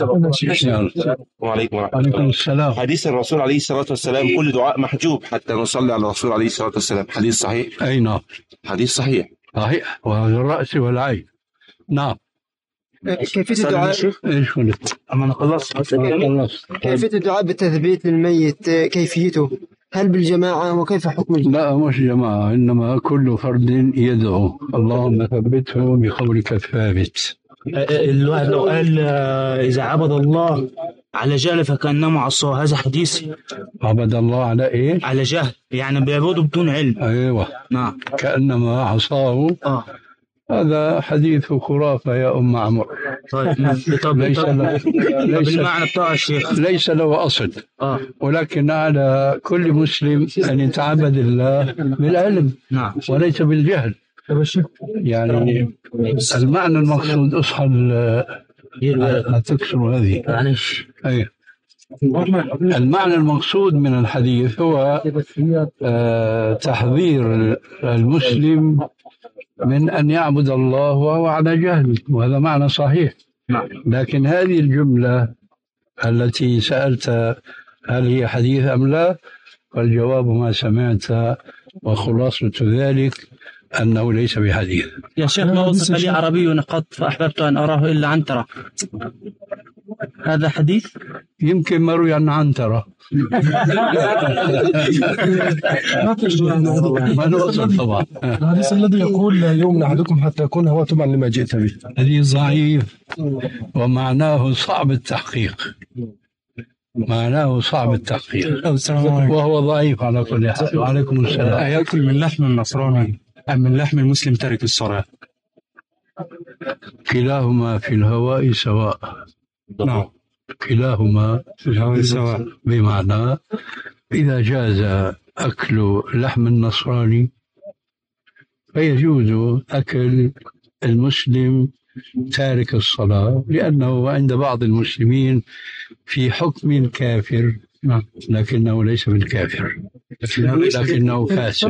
وعليكم السلام. حديث الرسول عليه الصلاة والسلام كل دعاء محجوب حتى نصلي على الرسول عليه الصلاة والسلام، حديث صحيح؟ أي نعم. حديث صحيح صحيح وهذا الرأس والعين. نعم. كيفية الدعاء؟ ايش قلت؟ أما خلصت. كيفية الدعاء بتثبيت الميت كيفيته؟ هل بالجماعة وكيف حكم الجماعة؟ لا مش جماعة، إنما كل فرد يدعو اللهم ثبته بقولك الثابت. الواحد لو قال إذا عبد الله على جهل فكأنما عصاه، هذا حديث. عبد الله على إيه؟ على جهل، يعني بيعبده بدون علم. أيوة. نعم. كأنما عصاه. آه. هذا حديث خرافة يا أم عمرو. طيب ليس له بالمعنى بتاع الشيخ ليس له أصل. آه. ولكن على كل مسلم أن يتعبد الله بالعلم. نعم. وليس بالجهل. يعني المعنى المقصود أصحى لا تكسر هذه. معلش. أي المعنى المقصود من الحديث هو آه تحذير المسلم من أن يعبد الله وهو على جهل، وهذا معنى صحيح. لكن هذه الجملة التي سألت هل هي حديث أم لا، والجواب ما سمعت، وخلاصة ذلك أنه ليس بحديث. يا شيخ ما وصف لي عربي قط فأحببت أن أراه إلا عنترة، هذا حديث؟ يمكن مروي عن عنترة. ما نوصل طبعا. الحديث الذي يقول لا يؤمن أحدكم حتى يكون هو تبعا لما جئت به، حديث ضعيف ومعناه صعب التحقيق. معناه صعب التحقيق وهو ضعيف على كل حال. وعليكم السلام. أيأكل من لحم النصراني أم من لحم المسلم ترك الصلاة؟ كلاهما في الهواء سواء. نعم. كلاهما في الهواء سواء، بمعنى إذا جاز أكل لحم النصراني فيجوز أكل المسلم تارك الصلاة، لأنه عند بعض المسلمين في حكم الكافر، لكنه ليس بالكافر، لكنه فاسق.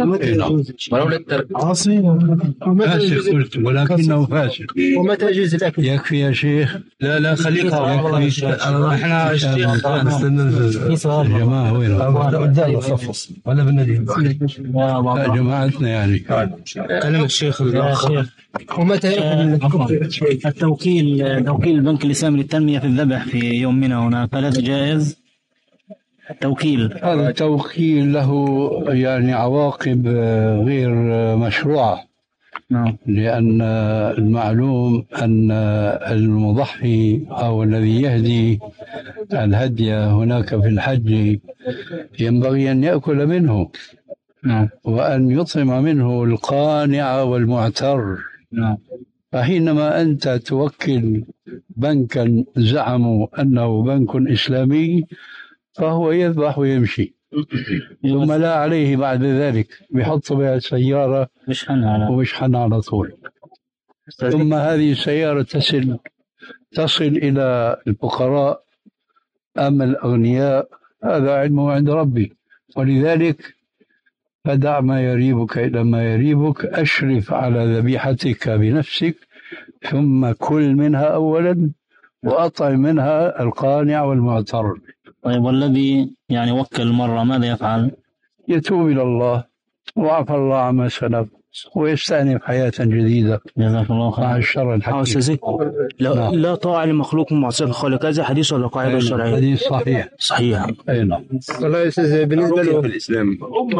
عاصي فاسق قلت، ولكنه فاسق. ومتى يجوز الأكل؟ يكفي يا شيخ. لا لا خليك. احنا الشيخ يا جماعة وين ولا بالندي جماعتنا يعني. كلام الشيخ. ومتى التوكيل توكيل البنك الإسلامي للتنمية في الذبح في يومنا هنا فليس جائز؟ التوكيل هذا التوكيل له يعني عواقب غير مشروعة. نعم. لأن المعلوم أن المضحي أو الذي يهدي الهدي هناك في الحج ينبغي أن يأكل منه. نعم. وأن يطعم منه القانع والمعتر. نعم. فحينما أنت توكل بنكا زعموا أنه بنك إسلامي فهو يذبح ويمشي، ثم لا عليه بعد ذلك بيحط بها السيارة ومشحن على طول، ثم هذه السيارة تصل تصل إلى الفقراء أما الأغنياء هذا علمه عند ربي. ولذلك فدع ما يريبك إلى ما يريبك، أشرف على ذبيحتك بنفسك ثم كل منها أولا وأطعم منها القانع والمعتر. طيب والذي يعني وكل مرة ماذا يفعل؟ يتوب إلى الله وعفى الله عما سلف ويستأنف حياة جديدة. جزاك الله خير. مع الشر الحكيم. لا, نعم. لا طاعة لمخلوق معصية الخالق، هذا حديث ولا قاعدة شرعية؟ حديث صحيح. صحيح. أي نعم. والله يا أستاذ بالنسبة له في الإسلام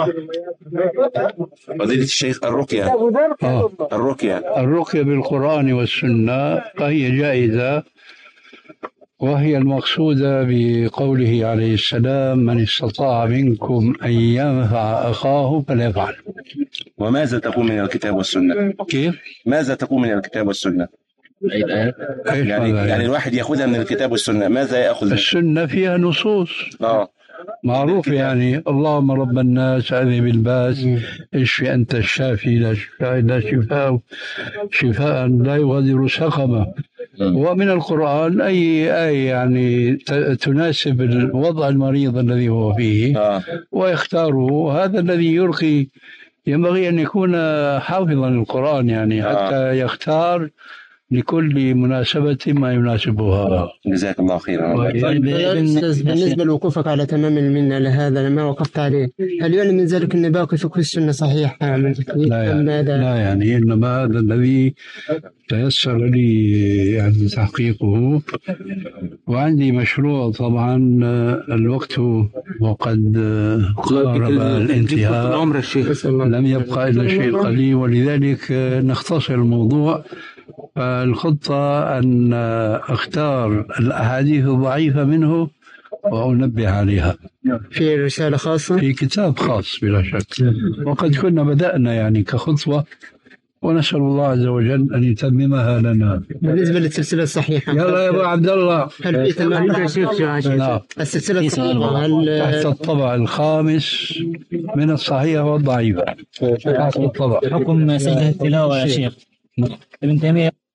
فضيلة الشيخ الرقية. آه. الرقية الرقية بالقرآن والسنة فهي جائزة، وهي المقصودة بقوله عليه السلام من استطاع منكم أن ينفع أخاه فليفعل. وماذا تقول من الكتاب والسنة؟ كيف؟ ماذا تقول من الكتاب والسنة؟ يعني, يعني الواحد يأخذها من الكتاب والسنة، ماذا يأخذ؟ السنة فيها نصوص آه. معروف يعني اللهم رب الناس أذهب الباس اشفي أنت الشافي لا شفاء إلا شفاء شفاء لا يغادر سقما. ومن القرآن أي آية يعني تناسب الوضع المريض الذي هو فيه آه. ويختاره. هذا الذي يرقي ينبغي أن يكون حافظا للقرآن يعني حتى آه. يختار لكل مناسبة ما يناسبها. جزاك الله خيرا. بالنسبة لوقوفك على تمام المنة لهذا لما وقفت عليه، هل يعني من ذلك أن باقي فقه السنة صحيح؟ لا يعني, لا يعني إنما هذا الذي تيسر لي يعني تحقيقه، وعندي مشروع طبعا الوقت وقد قارب الانتهاء، لم يبقى إلا شيء قليل، ولذلك نختصر الموضوع. فالخطة أن أختار الأحاديث الضعيفة منه وأنبه عليها في رسالة خاصة، في كتاب خاص بلا شك. وقد كنا بدأنا يعني كخطوة ونسأل الله عز وجل أن يتممها لنا. بالنسبة للسلسلة الصحيحة يلا يا أبو عبد الله. هل في السلسلة الصحيحة هل تحت الطبع الخامس من الصحيحة والضعيفة تحت الطبع. حكم سجل التلاوة يا شيخ ابن تيمية